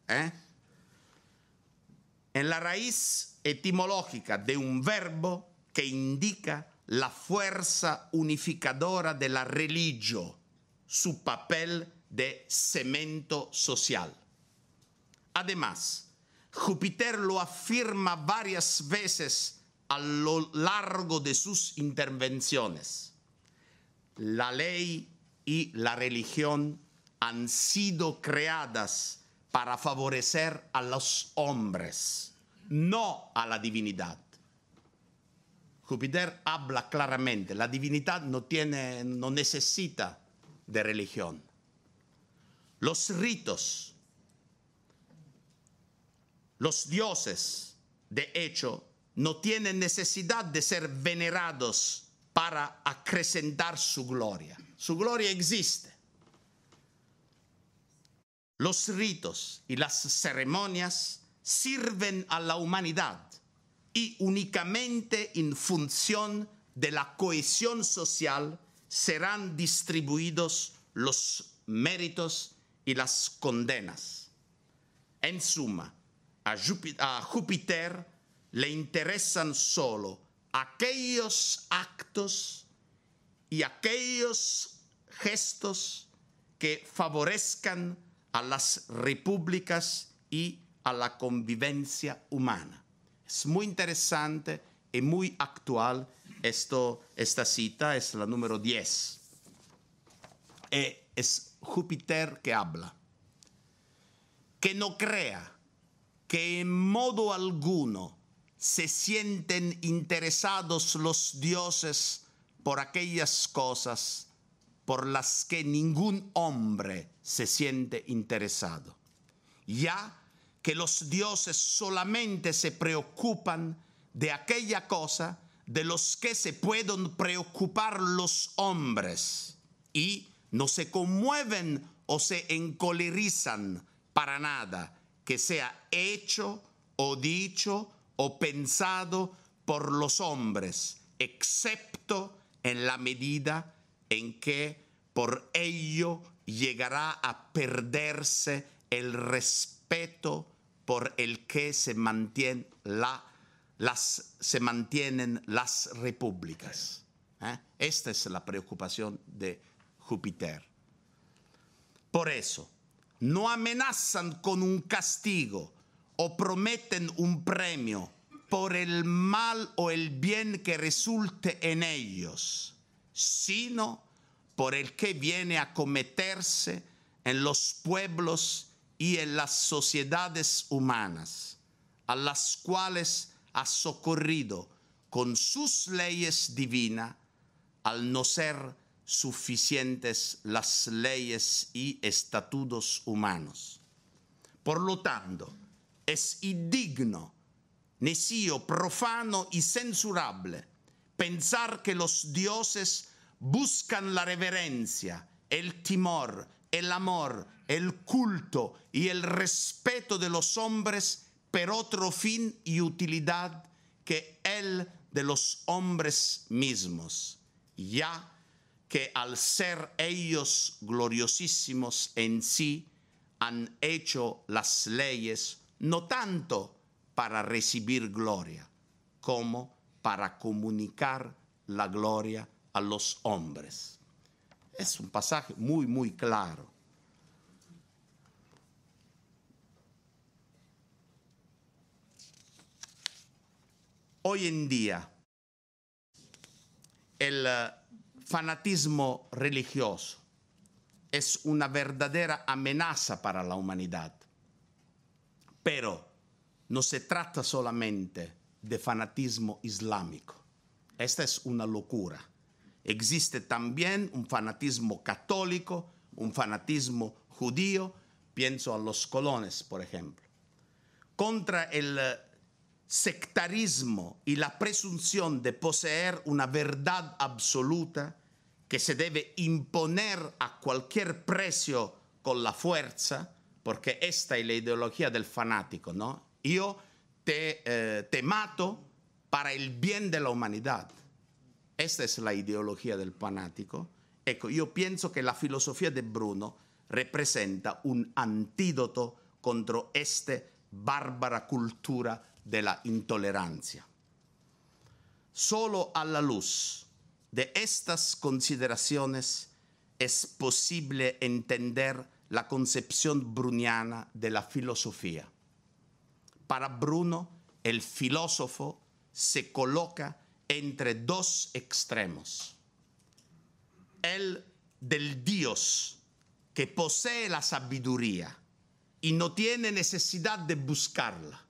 En la raíz etimológica de un verbo que indica la fuerza unificadora de la religio, su papel de cemento social. Además, Júpiter lo afirma varias veces a lo largo de sus intervenciones. La ley y la religión han sido creadas para favorecer a los hombres, no a la divinidad. Júpiter habla claramente, la divinidad no necesita de religión. Los ritos, los dioses, de hecho, no tienen necesidad de ser venerados para acrecentar su gloria. Su gloria existe. Los ritos y las ceremonias sirven a la humanidad y únicamente en función de la cohesión social serán distribuidos los méritos y las condenas. En suma, a Júpiter le interesan solo aquellos actos y aquellos gestos que favorezcan a las repúblicas y a la convivencia humana. Es muy interesante y muy actual esta cita, es la número 10. Es Júpiter que habla. Que no crea que en modo alguno se sienten interesados los dioses por aquellas cosas por las que ningún hombre se siente interesado, ya que los dioses solamente se preocupan de aquella cosa de los que se pueden preocupar los hombres y no se conmueven o se encolerizan para nada que sea hecho o dicho o pensado por los hombres, excepto en la medida en que por ello llegará a perderse el respeto por el que se mantienen las repúblicas. Esta es la preocupación de Júpiter. Por eso, no amenazan con un castigo o prometen un premio por el mal o el bien que resulte en ellos, sino por el que viene a cometerse en los pueblos y en las sociedades humanas, a las cuales ha socorrido con sus leyes divinas, al no ser suficientes las leyes y estatutos humanos. Por lo tanto, es indigno, necio, profano y censurable pensar que los dioses buscan la reverencia, el temor, el amor, el culto y el respeto de los hombres por otro fin y utilidad que el de los hombres mismos, ya que al ser ellos gloriosísimos en sí, han hecho las leyes no tanto para recibir gloria, como para comunicar la gloria a los hombres. Es un pasaje muy, muy claro. Hoy en día, el fanatismo religioso es una verdadera amenaza para la humanidad. Pero no se trata solamente de fanatismo islámico. Esta es una locura. Existe también un fanatismo católico, un fanatismo judío. Pienso a los colones, por ejemplo. Contra el sectarismo y la presunción de poseer una verdad absoluta que se debe imponer a cualquier precio con la fuerza, porque esta es la ideología del fanático, ¿no? Yo te mato para el bien de la humanidad. Esta es la ideología del fanático. Ecco, yo pienso que la filosofía de Bruno representa un antídoto contra esta bárbara cultura de la intolerancia. Solo a la luz de estas consideraciones es posible entender la concepción bruniana de la filosofía. Para Bruno, el filósofo se coloca entre dos extremos. El del Dios, que posee la sabiduría y no tiene necesidad de buscarla,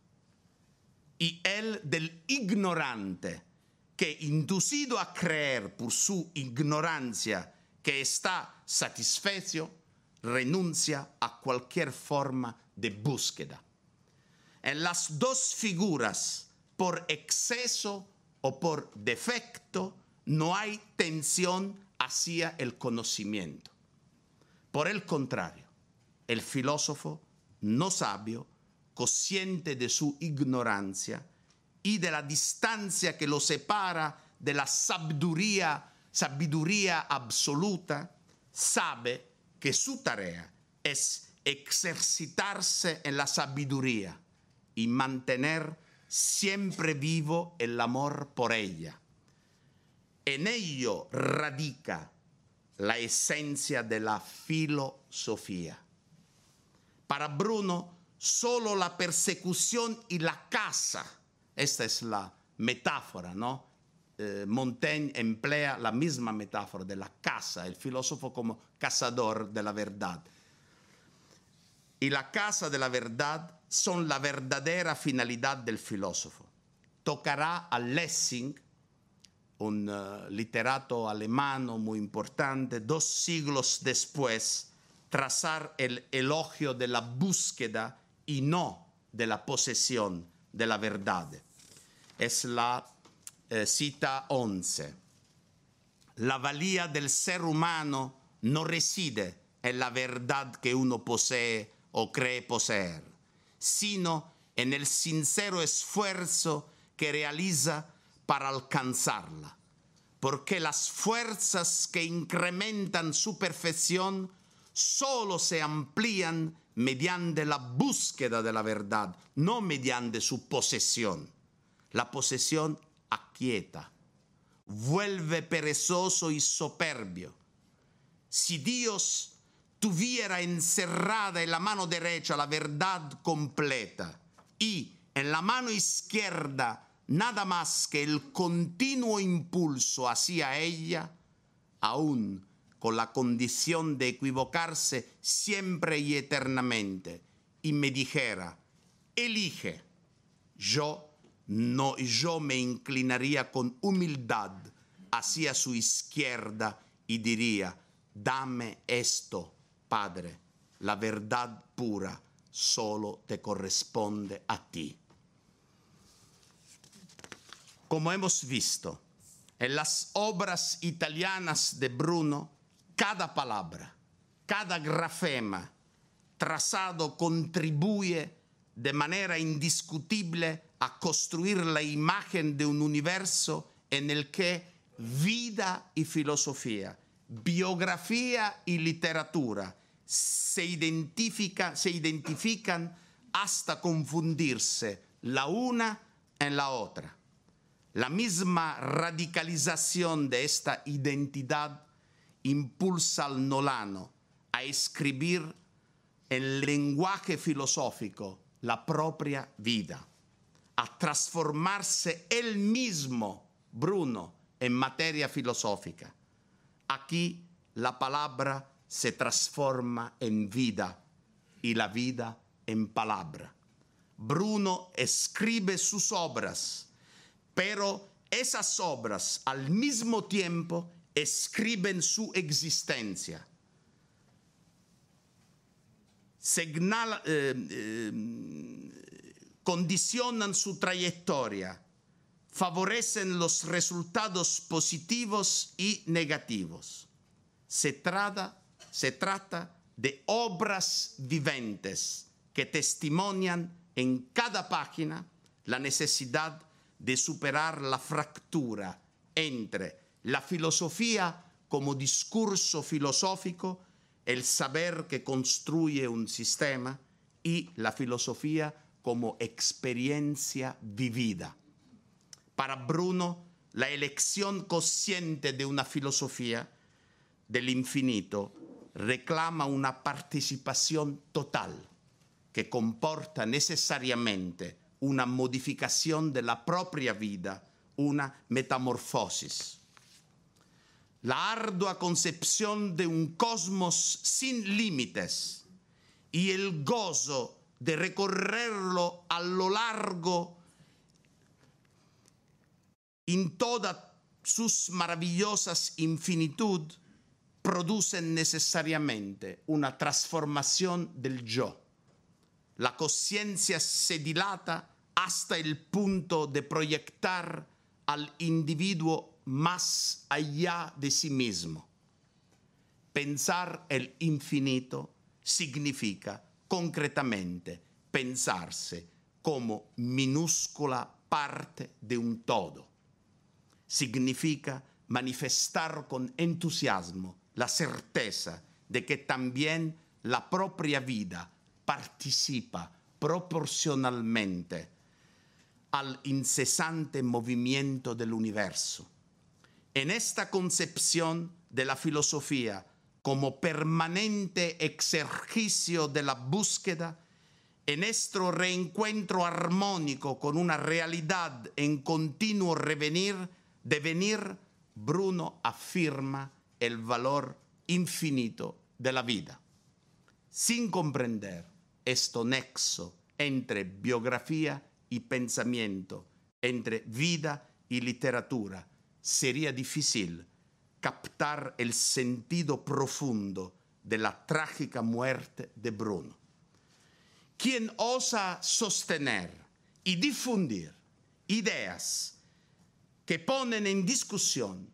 y el del ignorante, que inducido a creer por su ignorancia que está satisfecho, renuncia a cualquier forma de búsqueda. En las dos figuras, por exceso o por defecto, no hay tensión hacia el conocimiento. Por el contrario, el filósofo no sabio, consciente de su ignorancia y de la distancia que lo separa de la sabiduría absoluta, sabe que su tarea es ejercitarse en la sabiduría y mantener siempre vivo el amor por ella. En ello radica la esencia de la filosofía. Para Bruno, solo la persecución y la caza, esta es la metáfora, ¿no? Montaigne emplea la misma metáfora de la caza, el filósofo como cazador de la verdad. Y la caza de la verdad son la verdadera finalidad del filósofo. Tocará a Lessing, un literato alemán muy importante, 2 siglos después, trazar el elogio de la búsqueda y no de la posesión de la verdad. Es la cita 11. La valía del ser humano no reside en la verdad que uno posee o cree poseer, sino en el sincero esfuerzo que realiza para alcanzarla, porque las fuerzas que incrementan su perfección solo se amplían mediante la búsqueda de la verdad, no mediante su posesión. La posesión aquieta, vuelve perezoso y soberbio. Si Dios tuviera encerrada en la mano derecha la verdad completa y en la mano izquierda nada más que el continuo impulso hacia ella, aún con la condición de equivocarse siempre y eternamente, y me dijera, elige, yo me inclinaría con humildad hacia su izquierda y diría, dame esto, Padre, la verdad pura solo te corresponde a ti. Como hemos visto, en las obras italianas de Bruno, cada palabra, cada grafema trazado contribuye de manera indiscutible a construir la imagen de un universo en el que vida y filosofía, biografía y literatura se identifican hasta confundirse la una en la otra. La misma radicalización de esta identidad impulsa al nolano a escribir en lenguaje filosófico la propia vida, a transformarse él mismo, Bruno, en materia filosófica. Aquí la palabra se transforma en vida y la vida en palabra. Bruno escribe sus obras, pero esas obras al mismo tiempo escriben su existencia. Condicionan su trayectoria, favorecen los resultados positivos y negativos. Se trata de obras viventes que testimonian en cada página la necesidad de superar la fractura entre la filosofía como discurso filosófico, el saber que construye un sistema, y la filosofía como experiencia vivida. Para Bruno, la elección consciente de una filosofía del infinito reclama una participación total que comporta necesariamente una modificación de la propia vida, una metamorfosis. La ardua concepción de un cosmos sin límites y el gozo de recorrerlo a lo largo en todas sus maravillosas infinitud producen necesariamente una transformación del yo. La conciencia se dilata hasta el punto de proyectar al individuo más allá de sí mismo. Pensar el infinito significa concretamente pensarse como minúscula parte de un todo. Significa manifestar con entusiasmo la certeza de que también la propia vida participa proporcionalmente al incesante movimiento del universo. En esta concepción de la filosofía como permanente ejercicio de la búsqueda, en nuestro reencuentro armónico con una realidad en continuo devenir, Bruno afirma el valor infinito de la vida. Sin comprender este nexo entre biografía y pensamiento, entre vida y literatura, sería difícil captar el sentido profundo de la trágica muerte de Bruno. Quien osa sostener y difundir ideas que ponen en discusión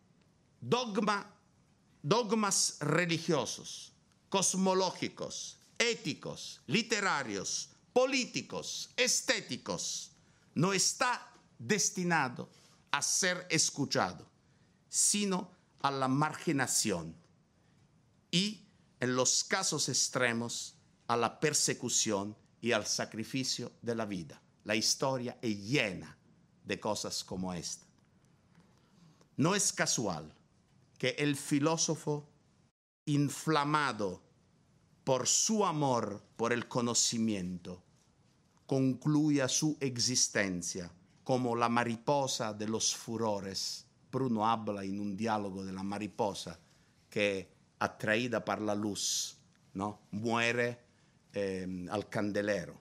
dogmas religiosos, cosmológicos, éticos, literarios, políticos, estéticos, no está destinado a ser escuchado, sino a la marginación y, en los casos extremos, a la persecución y al sacrificio de la vida. La historia es llena de cosas como esta. No es casual que el filósofo, inflamado por su amor por el conocimiento, concluya su existencia como la mariposa de los furores. Bruno habla en un diálogo de la mariposa que, atraída por la luz, ¿no?, muere al candelero.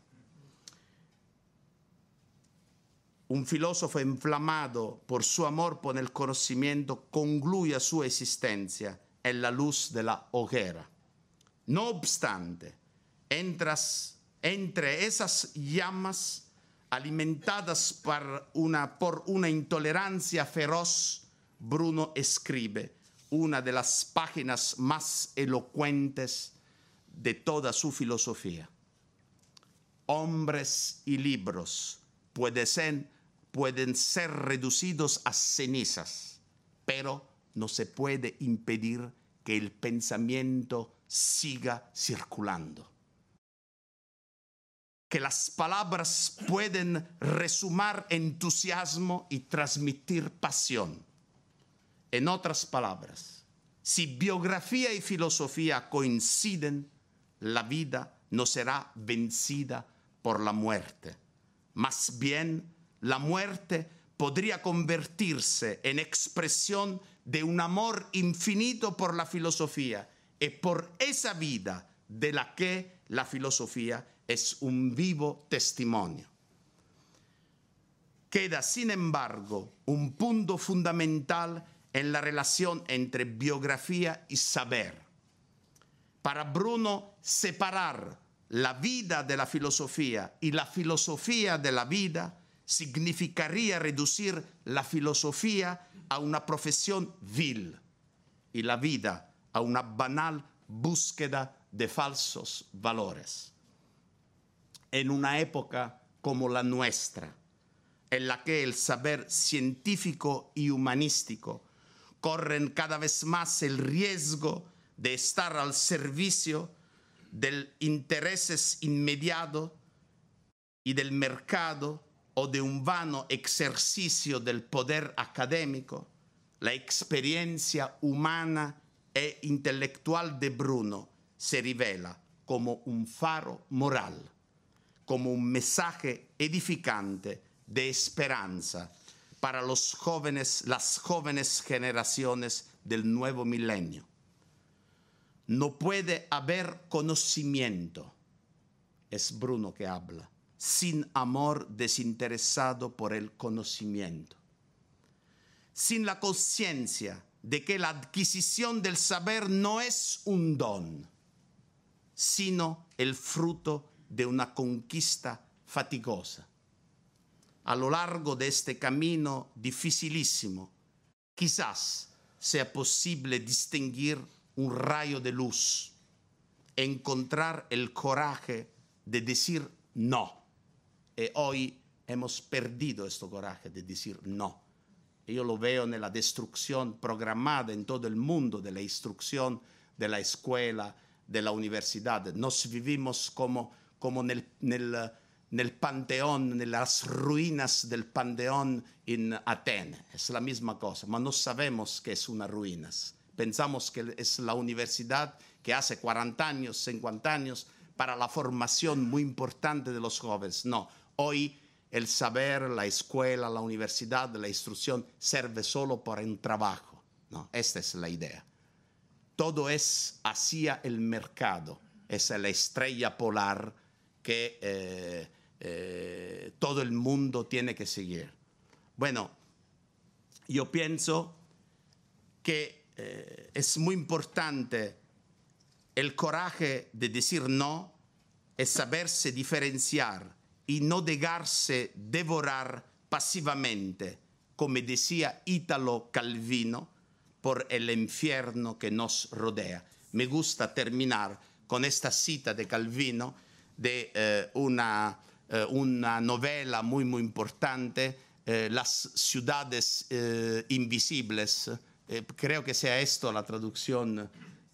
Un filósofo inflamado por su amor por el conocimiento concluye su existencia en la luz de la hoguera. No obstante, entre esas llamas alimentadas por una intolerancia feroz, Bruno escribe una de las páginas más elocuentes de toda su filosofía. Hombres y libros pueden ser reducidos a cenizas, pero no se puede impedir que el pensamiento siga circulando. Que las palabras pueden resumar entusiasmo y transmitir pasión. En otras palabras, si biografía y filosofía coinciden, la vida no será vencida por la muerte. Más bien, la muerte podría convertirse en expresión de un amor infinito por la filosofía y por esa vida de la que la filosofía es un vivo testimonio. Queda, sin embargo, un punto fundamental en la relación entre biografía y saber. Para Bruno, separar la vida de la filosofía y la filosofía de la vida significaría reducir la filosofía a una profesión vil y la vida a una banal búsqueda de falsos valores. En una época como la nuestra, en la que el saber científico y humanístico corren cada vez más el riesgo de estar al servicio de intereses inmediatos y del mercado o de un vano ejercicio del poder académico, la experiencia humana e intelectual de Bruno se revela como un faro moral, como un mensaje edificante de esperanza para las jóvenes generaciones del nuevo milenio. No puede haber conocimiento, es Bruno que habla, sin amor desinteresado por el conocimiento. Sin la conciencia de que la adquisición del saber no es un don, sino el fruto de una conquista fatigosa. A lo largo de este camino dificilísimo, quizás sea posible distinguir un rayo de luz, encontrar el coraje de decir no. Y hoy hemos perdido este coraje de decir no. Yo lo veo en la destrucción programada en todo el mundo de la instrucción, de la escuela, de la universidad. Nos vivimos como nel Panteón, en las ruinas del Panteón en Atenas. Es la misma cosa, pero no sabemos que es una ruina. Pensamos que es la universidad que hace 40 años, 50 años, para la formación muy importante de los jóvenes. No, hoy el saber, la escuela, la universidad, la instrucción serve solo para un trabajo. No, esta es la idea. Todo es hacia el mercado. Es la estrella polar que todo el mundo tiene que seguir. Bueno, yo pienso que es muy importante el coraje de decir no, es saberse diferenciar y no dejarse devorar pasivamente, como decía Italo Calvino, por el infierno que nos rodea. Me gusta terminar con esta cita de Calvino de una novela muy, muy importante, Las ciudades invisibles. Creo que sea esto la traducción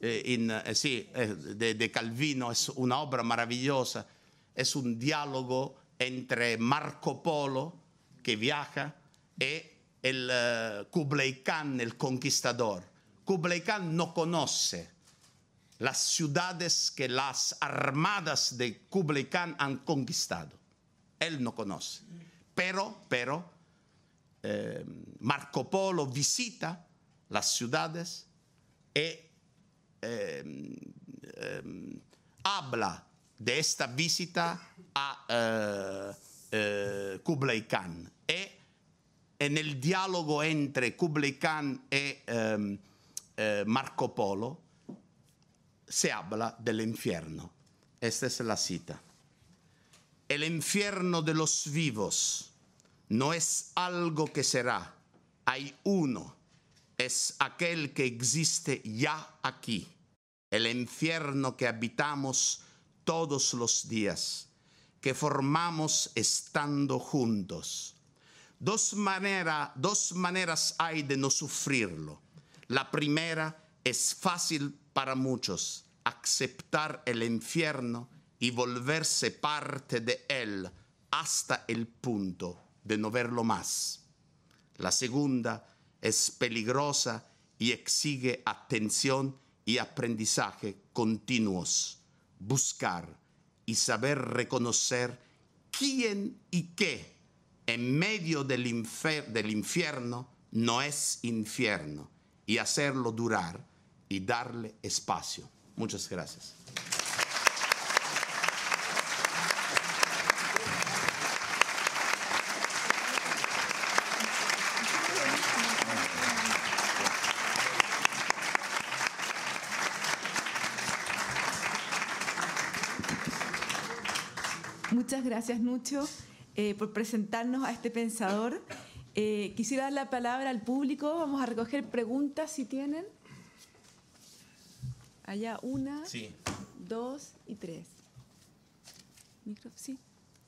de Calvino. Es una obra maravillosa. Es un diálogo entre Marco Polo, que viaja, y el Kublai Khan, el conquistador. Kublai Khan no conoce las ciudades que las armadas de Kublai Khan han conquistado. Él no conoce. Pero Marco Polo visita las ciudades y habla de esta visita a Kublai Khan. Y en el diálogo entre Kublai Khan y Marco Polo se habla del infierno. Esta es la cita. El infierno de los vivos no es algo que será. Hay uno. Es aquel que existe ya aquí. El infierno que habitamos todos los días, que formamos estando juntos. Dos maneras hay de no sufrirlo. La primera es fácil para muchos, aceptar el infierno y volverse parte de él hasta el punto de no verlo más. La segunda es peligrosa y exige atención y aprendizaje continuos. Buscar y saber reconocer quién y qué en medio del infierno no es infierno, y hacerlo durar y darle espacio. Muchas gracias. Muchas gracias, Nucho, por presentarnos a este pensador. Quisiera dar la palabra al público. Vamos a recoger preguntas si tienen. Allá 1, Sí. 2 y 3. Sí.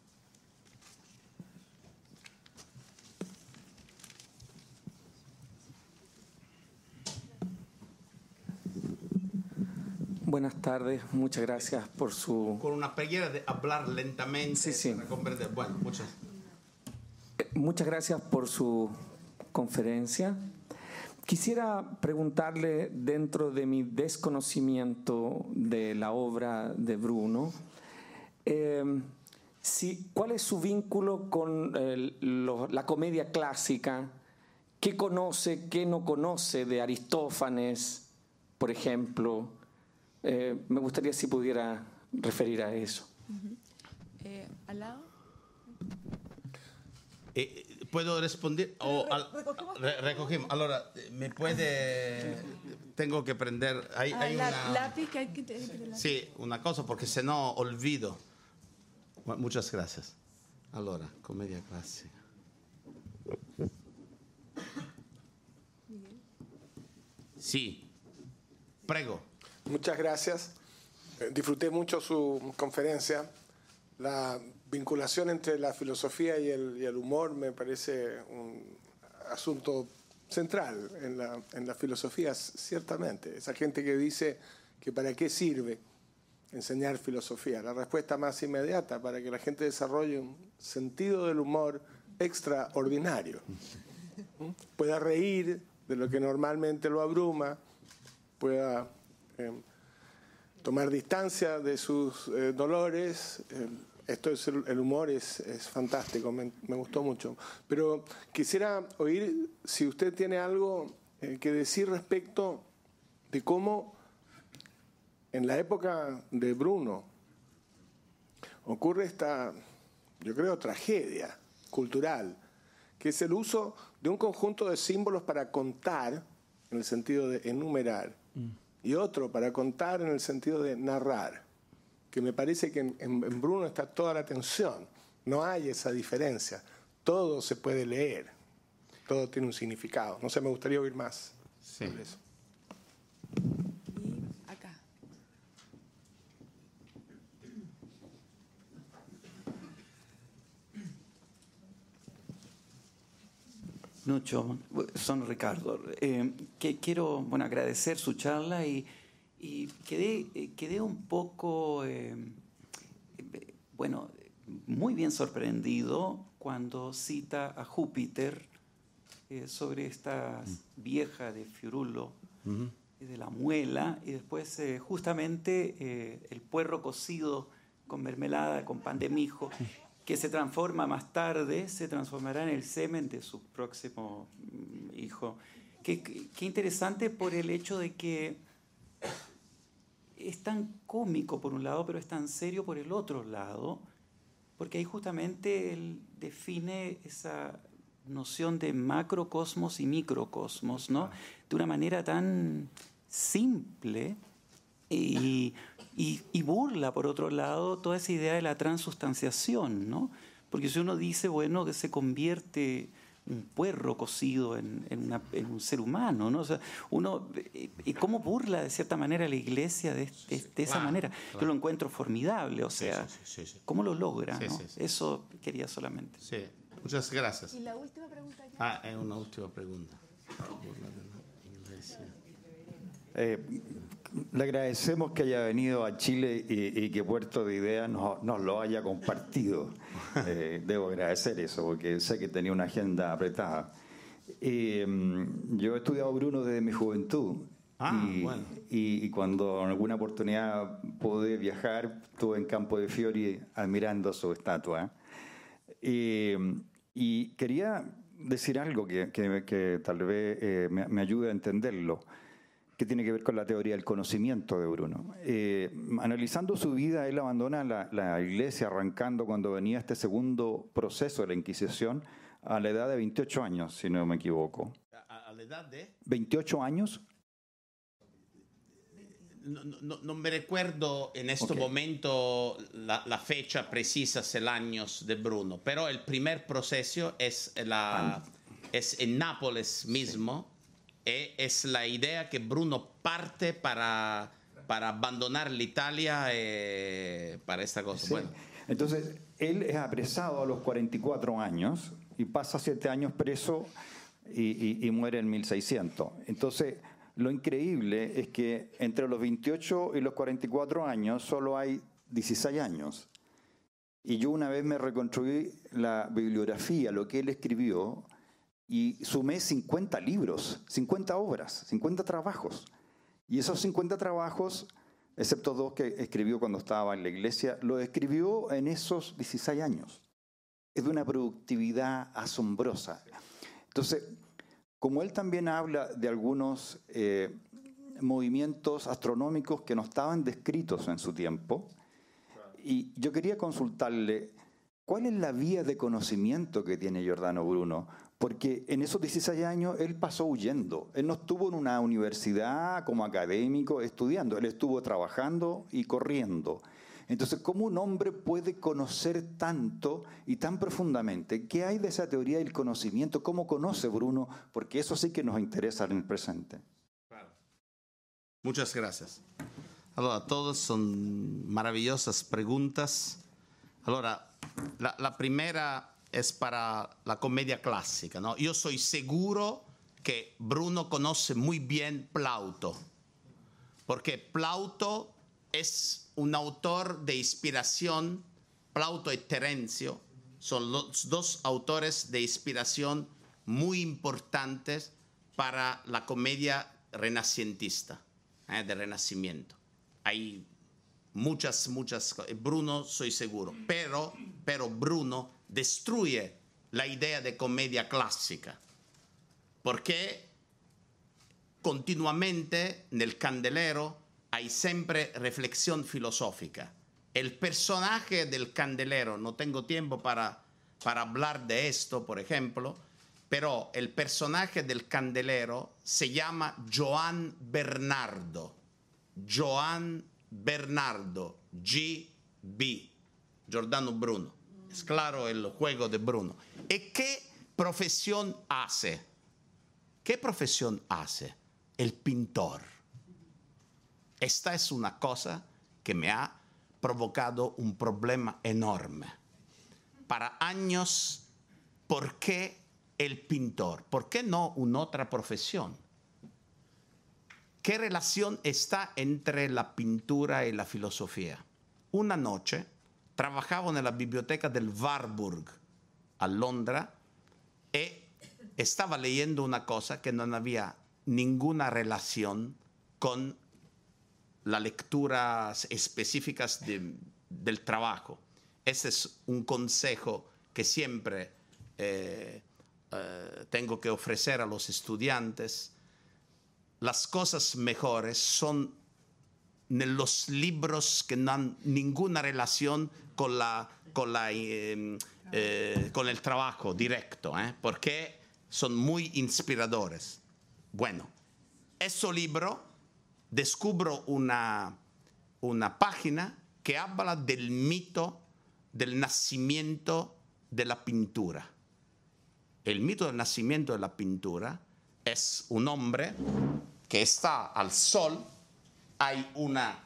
Buenas tardes, muchas gracias por su... Con una preghiera de hablar lentamente. Sí. Para comprender. Bueno, Muchas gracias por su conferencia. Quisiera preguntarle, dentro de mi desconocimiento de la obra de Bruno, ¿cuál es su vínculo con la comedia clásica? ¿Qué conoce, qué no conoce de Aristófanes, por ejemplo? Me gustaría si pudiera referir a eso. ¿Al lado? ¿Puedo responder? Recogimos. Ahora, ¿me puede...? Tengo que prender... Hay una... lápiz que hay que... Sí, una cosa, porque si no olvido. Muchas gracias. Allora, comedia clásica. Sí, prego. Muchas gracias. Disfruté mucho su conferencia. La vinculación entre la filosofía y el humor me parece un asunto central en la filosofía, ciertamente. Esa gente que dice que para qué sirve enseñar filosofía. La respuesta más inmediata, para que la gente desarrolle un sentido del humor extraordinario. Pueda reír de lo que normalmente lo abruma, pueda tomar distancia de sus dolores. Esto es el humor es fantástico, me gustó mucho. Pero quisiera oír si usted tiene algo que decir respecto de cómo en la época de Bruno ocurre esta, yo creo, tragedia cultural, que es el uso de un conjunto de símbolos para contar, en el sentido de enumerar, y otro para contar en el sentido de narrar, que me parece que en Bruno está toda la tensión. No hay esa diferencia. Todo se puede leer. Todo tiene un significado. No sé, me gustaría oír más sobre eso. Y acá. Nucho, sono Ricardo. Quiero agradecer su charla y quedé un poco muy bien sorprendido cuando cita a Júpiter sobre esta vieja de Fiorulo, de la muela, y después justamente el puerro cocido con mermelada, con pan de mijo, que se transforma más tarde, se transformará en el semen de su próximo hijo. Qué interesante por el hecho de que es tan cómico por un lado, pero es tan serio por el otro lado, porque ahí justamente él define esa noción de macrocosmos y microcosmos, ¿no? De una manera tan simple y burla, por otro lado, toda esa idea de la transustanciación, ¿no? Porque si uno dice, que se convierte un puerro cocido en un ser humano, ¿no? O sea, ¿cómo burla de cierta manera la Iglesia de esa manera? Claro. Yo lo encuentro formidable, o sea, sí. ¿Cómo lo logra? ¿no? Sí. Eso quería solamente. Sí, muchas gracias. ¿Y la última pregunta ya? Es una última pregunta. Le agradecemos que haya venido a Chile y que Puerto de Ideas nos lo haya compartido. Debo agradecer eso, porque sé que tenía una agenda apretada. Yo he estudiado Bruno desde mi juventud. Bueno. Y cuando en alguna oportunidad pude viajar, estuve en Campo de Fiori admirando su estatua. Y Y quería decir algo que tal vez me ayude a entenderlo, que tiene que ver con la teoría del conocimiento de Bruno. Analizando su vida, él abandona la iglesia arrancando cuando venía este segundo proceso de la Inquisición a la edad de 28 años, si no me equivoco. ¿A la edad de? 28 años. No me recuerdo en este momento la fecha precisa, el año de Bruno, pero el primer proceso es en Nápoles mismo, y es la idea que Bruno parte para abandonar la Italia para esta cosa. Sí. Bueno. Entonces, él es apresado a los 44 años y pasa 7 años preso y muere en 1600. Entonces, lo increíble es que entre los 28 y los 44 años solo hay 16 años. Y yo una vez me reconstruí la bibliografía, lo que él escribió, y sumé 50 libros, 50 obras, 50 trabajos. Y esos 50 trabajos, excepto 2 que escribió cuando estaba en la iglesia, lo escribió en esos 16 años. Es de una productividad asombrosa. Entonces, como él también habla de algunos movimientos astronómicos que no estaban descritos en su tiempo, y yo quería consultarle, ¿cuál es la vía de conocimiento que tiene Giordano Bruno? Porque en esos 16 años él pasó huyendo. Él no estuvo en una universidad como académico estudiando, él estuvo trabajando y corriendo. Entonces, ¿cómo un hombre puede conocer tanto y tan profundamente? ¿Qué hay de esa teoría del conocimiento? ¿Cómo conoce Bruno? Porque eso sí que nos interesa en el presente. Claro. Muchas gracias. Allora, todas son maravillosas preguntas. Allora, la primera es para la comedia clásica, ¿no? Yo soy seguro que Bruno conoce muy bien Plauto, porque Plauto es un autor de inspiración. Plauto y Terencio son los 2 autores de inspiración muy importantes para la comedia renacentista, del Renacimiento. Hay muchas, Bruno soy seguro, pero Bruno destruye la idea de comedia clásica, porque continuamente nel Candelero hay siempre reflexión filosófica. El personaje del Candelero, no tengo tiempo para hablar de esto, por ejemplo, pero el personaje del Candelero se llama Joan Bernardo. Joan Bernardo, G.B., Giordano Bruno. Es claro el juego de Bruno. ¿Y qué profesión hace? ¿Qué profesión hace? El pintor. Esta es una cosa que me ha provocado un problema enorme. Para años, ¿por qué el pintor? ¿Por qué no una otra profesión? ¿Qué relación está entre la pintura y la filosofía? Una noche trabajavo nella biblioteca del Warburg a Londra e estaba leyendo una cosa que no había ninguna relación con las lecturas específicas del trabajo. Ese es un consejo que siempre tengo que ofrecer a los estudiantes. Las cosas mejores son en los libros que no han ninguna relación con el trabajo directo, porque son muy inspiradores. Bueno, ese libro descubro una página que habla del mito del nacimiento de la pintura. El mito del nacimiento de la pintura es un hombre que está al sol, hay una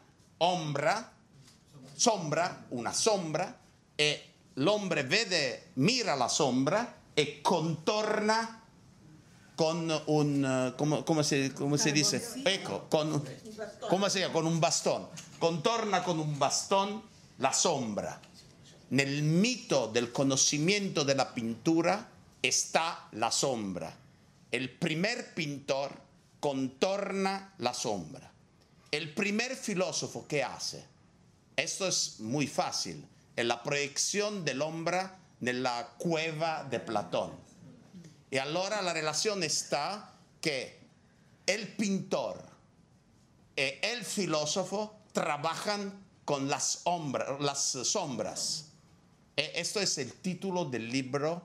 sombra, y el hombre mira la sombra y contorna con un, ¿cómo se dice? Ecco, ¿cómo se llama? Con un bastón. Contorna con un bastón la sombra. Nel mito del conocimiento de la pintura está la sombra. El primer pintor contorna la sombra. El primer filósofo, ¿qué hace? Esto es muy fácil. Es la proyección del hombre nella cueva de Platón. Y allora la relación está que el pintor y el filósofo trabajan con las sombras. Esto es el título del libro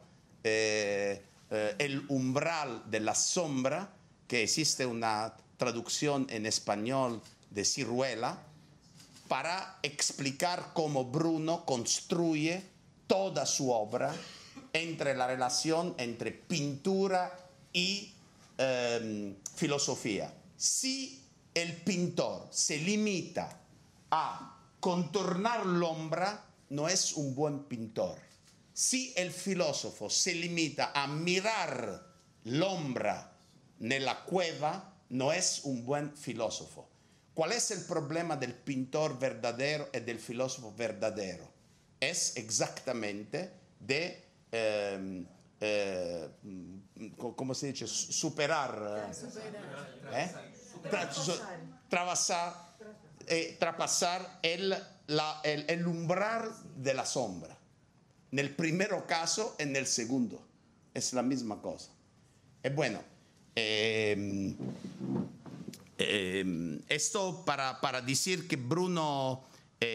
El umbral de la sombra, que existe una traducción en español de Siruela, para explicar cómo Bruno construye toda su obra entre la relación entre pintura y filosofía. Si el pintor se limita a contornar l'ombra, no es un buen pintor. Si el filósofo se limita a mirar l'ombra nella cueva, no es un buen filósofo. ¿Cuál es el problema del pintor verdadero y del filósofo verdadero? Es exactamente de, ¿cómo se dice? Superar. Traspasar el umbral de la sombra. En el primer caso, en el segundo. Es la misma cosa. Bueno, esto para decir que Bruno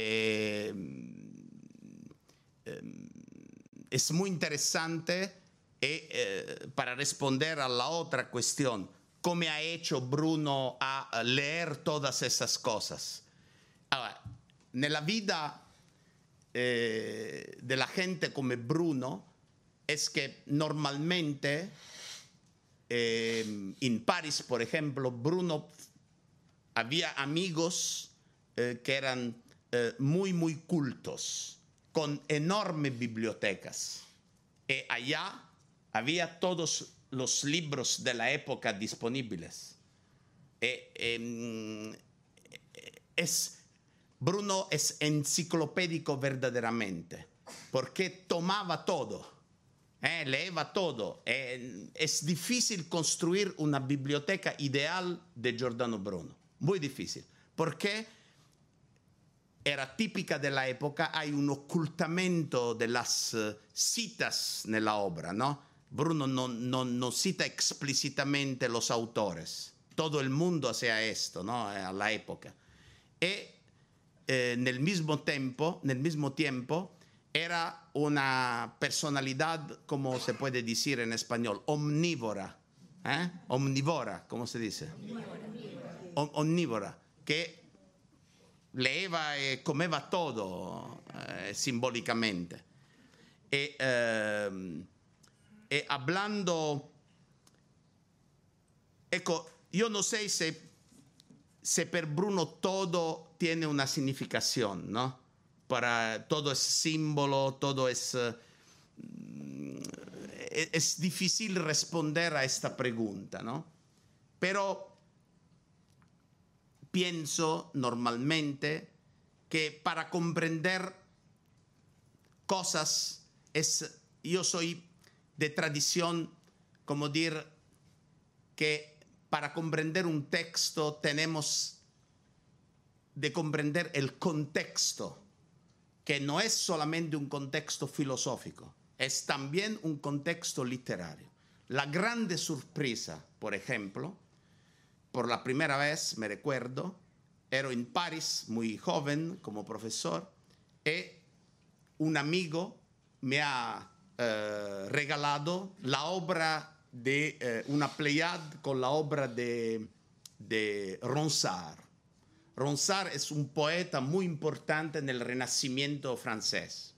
es muy interesante para responder a la otra cuestión. ¿Cómo ha hecho Bruno a leer todas esas cosas? Allora, nella vida de la gente come Bruno es que normalmente en París, por ejemplo, Bruno había amigos que eran muy cultos, con enormes bibliotecas. Y allá había todos los libros de la época disponibles. Bruno es enciclopédico verdaderamente, porque tomaba todo. Leeva todo. Es difícil construir una biblioteca ideal de Giordano Bruno. Muy difícil. Porque era típica de la época, hay un ocultamento de las citas nella obra, ¿no? Bruno no cita explícitamente los autores. Todo el mundo hacía esto, ¿no? A la época. Y nel mismo tiempo era una personalidad, como se puede decir en español, omnívora. Omnívora, ¿cómo se dice? Omnívora, que leeva y comeva todo simbólicamente. Y hablando, yo no sé si per Bruno todo tiene una significación, ¿no? Todo es símbolo, todo es difícil responder a esta pregunta, ¿no? Pero pienso normalmente que para comprender cosas, yo soy de tradición, como decir, que para comprender un texto tenemos de comprender el contexto, que no es solamente un contexto filosófico, es también un contexto literario. La grande sorpresa, por ejemplo, por la primera vez, me recuerdo, ero en París, muy joven, como profesor, y un amigo me ha regalado la obra de una Pléiade con la obra de Ronsard. Ronsard es un poeta muy importante en el Renacimiento francés.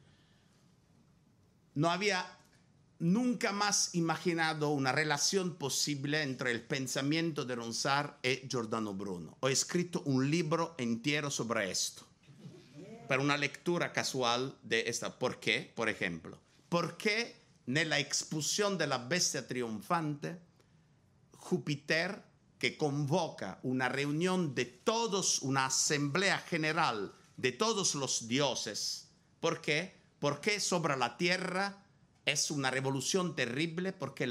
No había nunca más imaginado una relación posible entre el pensamiento de Ronsard y Giordano Bruno. He escrito un libro entero sobre esto, para una lectura casual de esta. ¿Por qué? Por ejemplo, porque nella expulsión de la bestia triunfante, Júpiter, que convoca una reunión de todos, una asamblea general de todos los dioses. ¿Por qué? Porque sobre la tierra es una revolución terrible, porque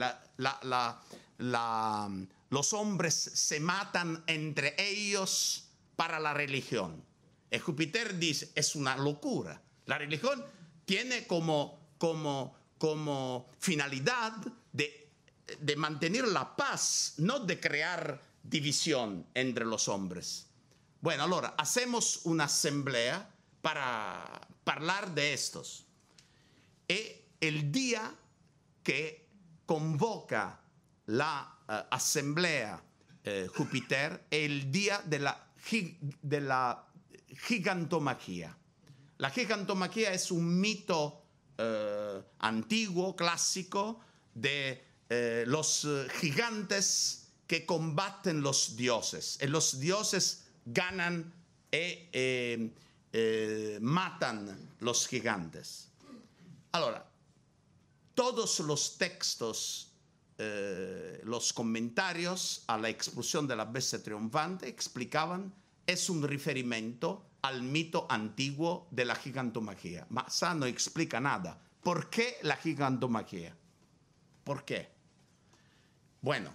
los hombres se matan entre ellos para la religión. Y Júpiter dice, es una locura. La religión tiene como como finalidad de mantener la paz, no de crear división entre los hombres. Bueno, allora, hacemos una asamblea para hablar de estos. Y el día que convoca la asamblea Júpiter es el día de la gigantomachía. La gigantomachía es un mito antiguo, clásico, de los gigantes que combaten los dioses. Y los dioses ganan y matan los gigantes. Ahora, todos los textos, los comentarios a la expulsión de la bestia triunfante explicaban es un riferimento al mito antiguo de la gigantomachía. Ma ça no explica nada. ¿Por qué la gigantomachía? ¿Por qué? Bueno,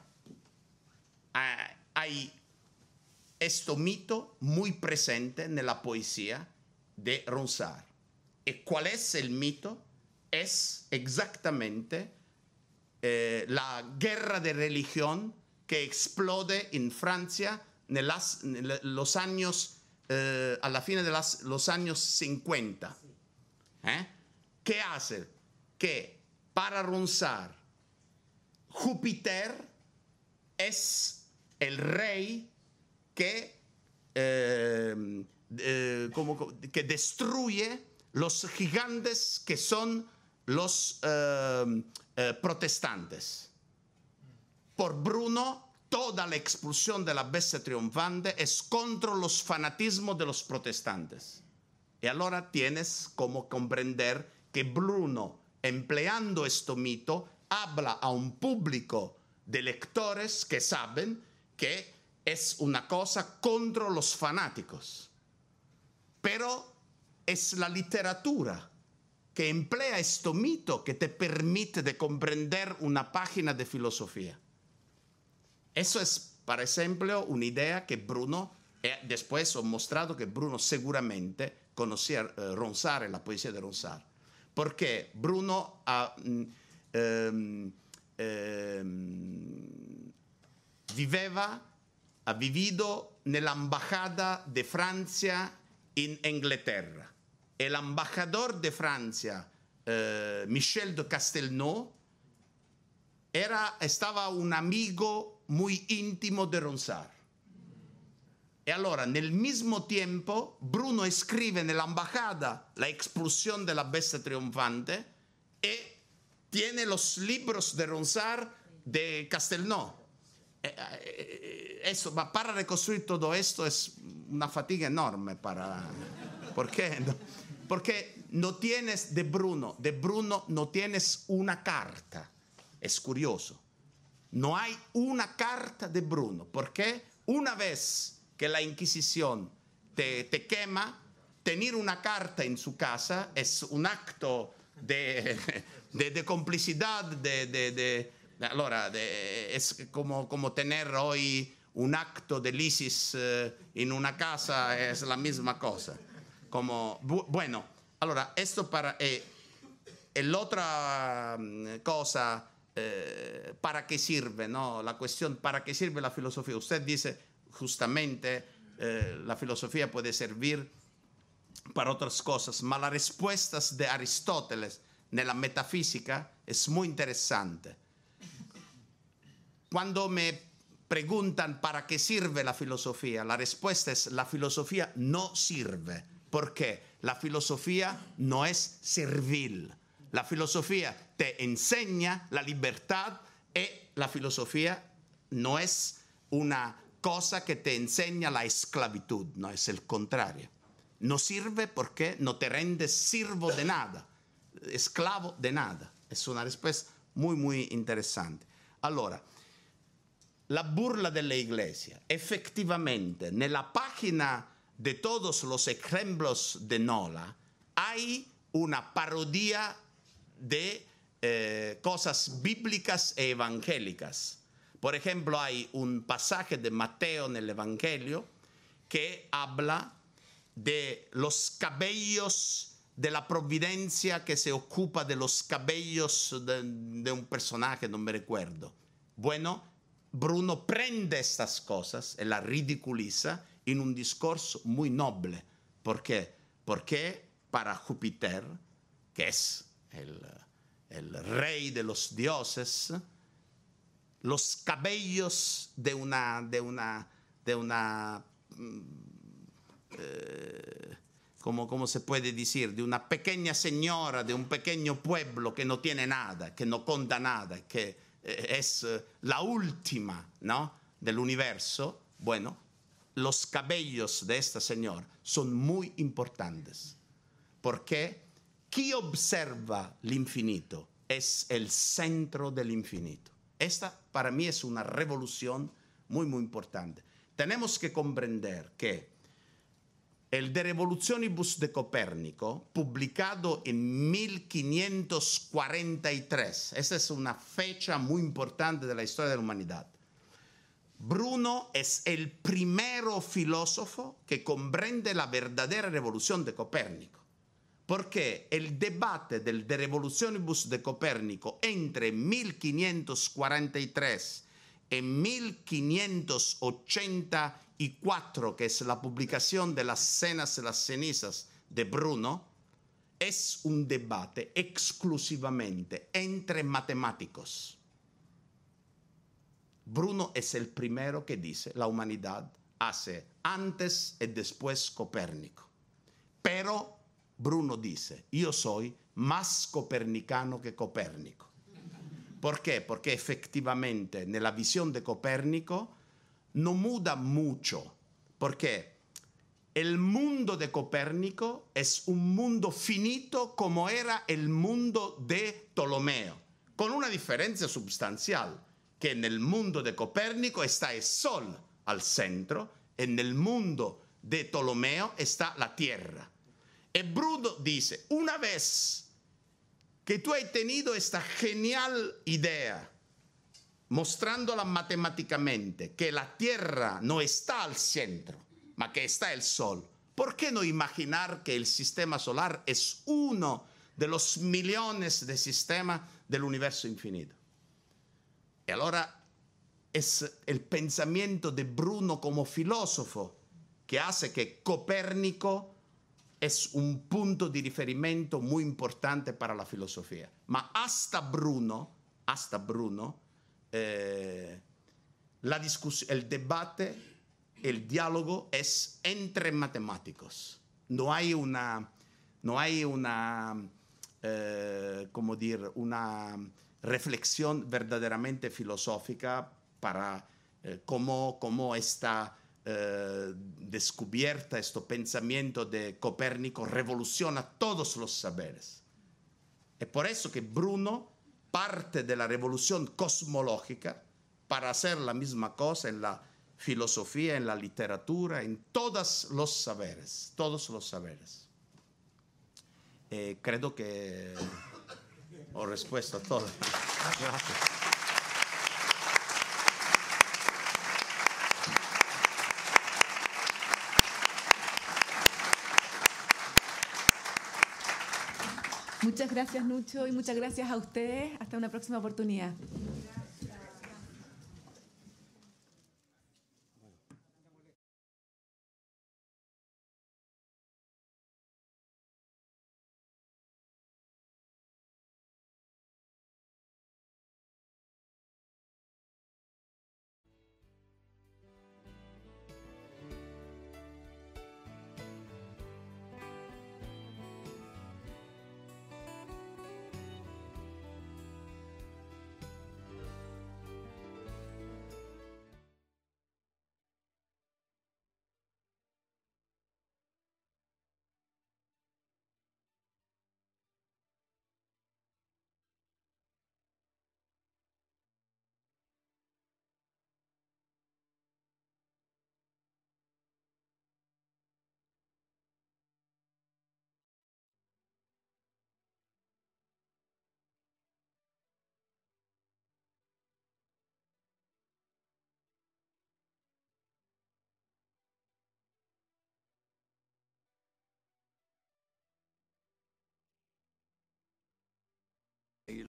hay este mito muy presente en la poesía de Ronsard. ¿Y cuál es el mito? Es exactamente la guerra de religión que explode en Francia en los años, a la fin de los años 50. ¿Qué hace? Que para Ronsard, Júpiter es el rey que destruye los gigantes que son los protestantes. Por Bruno, toda la expulsión de la bestia triunfante es contra los fanatismos de los protestantes. Y ahora tienes como comprender que Bruno, empleando este mito, habla a un público de lectores que saben que es una cosa contra los fanáticos. Pero es la literatura que emplea este mito que te permite de comprender una página de filosofía. Eso es, por ejemplo, una idea que Bruno, después he mostrado que Bruno seguramente conocía Ronsard y la poesía de Ronsard. Porque Bruno ha vivido nella embajada de Francia en Inglaterra. El embajador de Francia, Michel de Castelnau, estaba un amigo muy íntimo de Ronsard. Y allora, nel mismo tiempo, Bruno escribe nella embajada La expulsión de la bestia triunfante y tiene los libros de Ronsard de Castelnau. Para reconstruir todo esto es una fatiga enorme. ¿Por qué? Porque no tienes de Bruno no tienes una carta. Es curioso. No hay una carta de Bruno, porque una vez que la Inquisición te quema, tener una carta en su casa es un acto de complicidad, es como tener hoy un acto de lisis en una casa, es la misma cosa. Bueno, allora, esto para... la otra cosa, ¿para qué sirve? ¿No? La cuestión, ¿para qué sirve la filosofía? Usted dice, justamente, la filosofía puede servir para otras cosas, pero las respuestas de Aristóteles en la metafísica es muy interesante. Cuando me preguntan para qué sirve la filosofía, la respuesta es la filosofía no sirve. ¿Por qué? La filosofía no es servil. La filosofía te enseña la libertad y la filosofía no es una cosa que te enseña la esclavitud, no es el contrario. No sirve porque no te rendes siervo de nada, esclavo de nada. Es una respuesta muy, muy interesante. Allora, la burla de la Iglesia. Efectivamente, en la página de todos los ejemplos de Nola hay una parodia de cosas bíblicas e evangélicas. Por ejemplo, hay un pasaje de Mateo en el Evangelio que habla de los cabellos de la providencia que se ocupa de los cabellos de un personaje, no me recuerdo. Bueno, Bruno prende estas cosas y las ridiculiza en un discurso muy noble. ¿Por qué? Porque para Júpiter, que es el rey de los dioses, los cabellos de una ¿cómo se puede decir? De una pequeña señora, de un pequeño pueblo que no tiene nada, que no conta nada, que es la última, ¿no?, del universo. Bueno, los cabellos de esta señora son muy importantes, porque quien observa el infinito es el centro del infinito. Esta para mí es una revolución muy, muy importante. Tenemos que comprender que el De Revolutionibus de Copérnico, publicado en 1543, esa es una fecha muy importante de la historia de la humanidad. Bruno es el primero filósofo que comprende la verdadera revolución de Copérnico, porque el debate del De Revolutionibus de Copérnico entre 1543 y 1584, que es la publicación de las Cenas y las Cenizas de Bruno, es un debate exclusivamente entre matemáticos. Bruno es el primero que dice la humanidad hace antes y después Copérnico. Pero Bruno dice, yo soy más copernicano que Copérnico. ¿Por qué? Porque efectivamente en la visión de Copérnico no muda mucho, porque el mundo de Copérnico es un mundo finito como era el mundo de Ptolomeo, con una diferencia sustancial, que en el mundo de Copérnico está el Sol al centro, en el mundo de Ptolomeo está la Tierra. Y Bruno dice, una vez que tú has tenido esta genial idea, mostrándola matemáticamente, que la Tierra no está al centro, ma que está el Sol, ¿por qué no imaginar que el sistema solar es uno de los millones de sistemas del universo infinito? Y ahora es el pensamiento de Bruno como filósofo que hace que Copérnico es un punto de riferimento muy importante para la filosofía. Ma hasta Bruno, la discusión, el debate, el diálogo es entre matemáticos. No hay una reflexión verdaderamente filosófica para cómo esta descubierta, este pensamiento de Copérnico revoluciona todos los saberes. Es por eso que Bruno parte de la revolución cosmológica para hacer la misma cosa en la filosofía, en la literatura, en todos los saberes, Credo que ho respuesto a todo. Gracias. Muchas gracias, Nucho, y muchas gracias a ustedes. Hasta una próxima oportunidad. y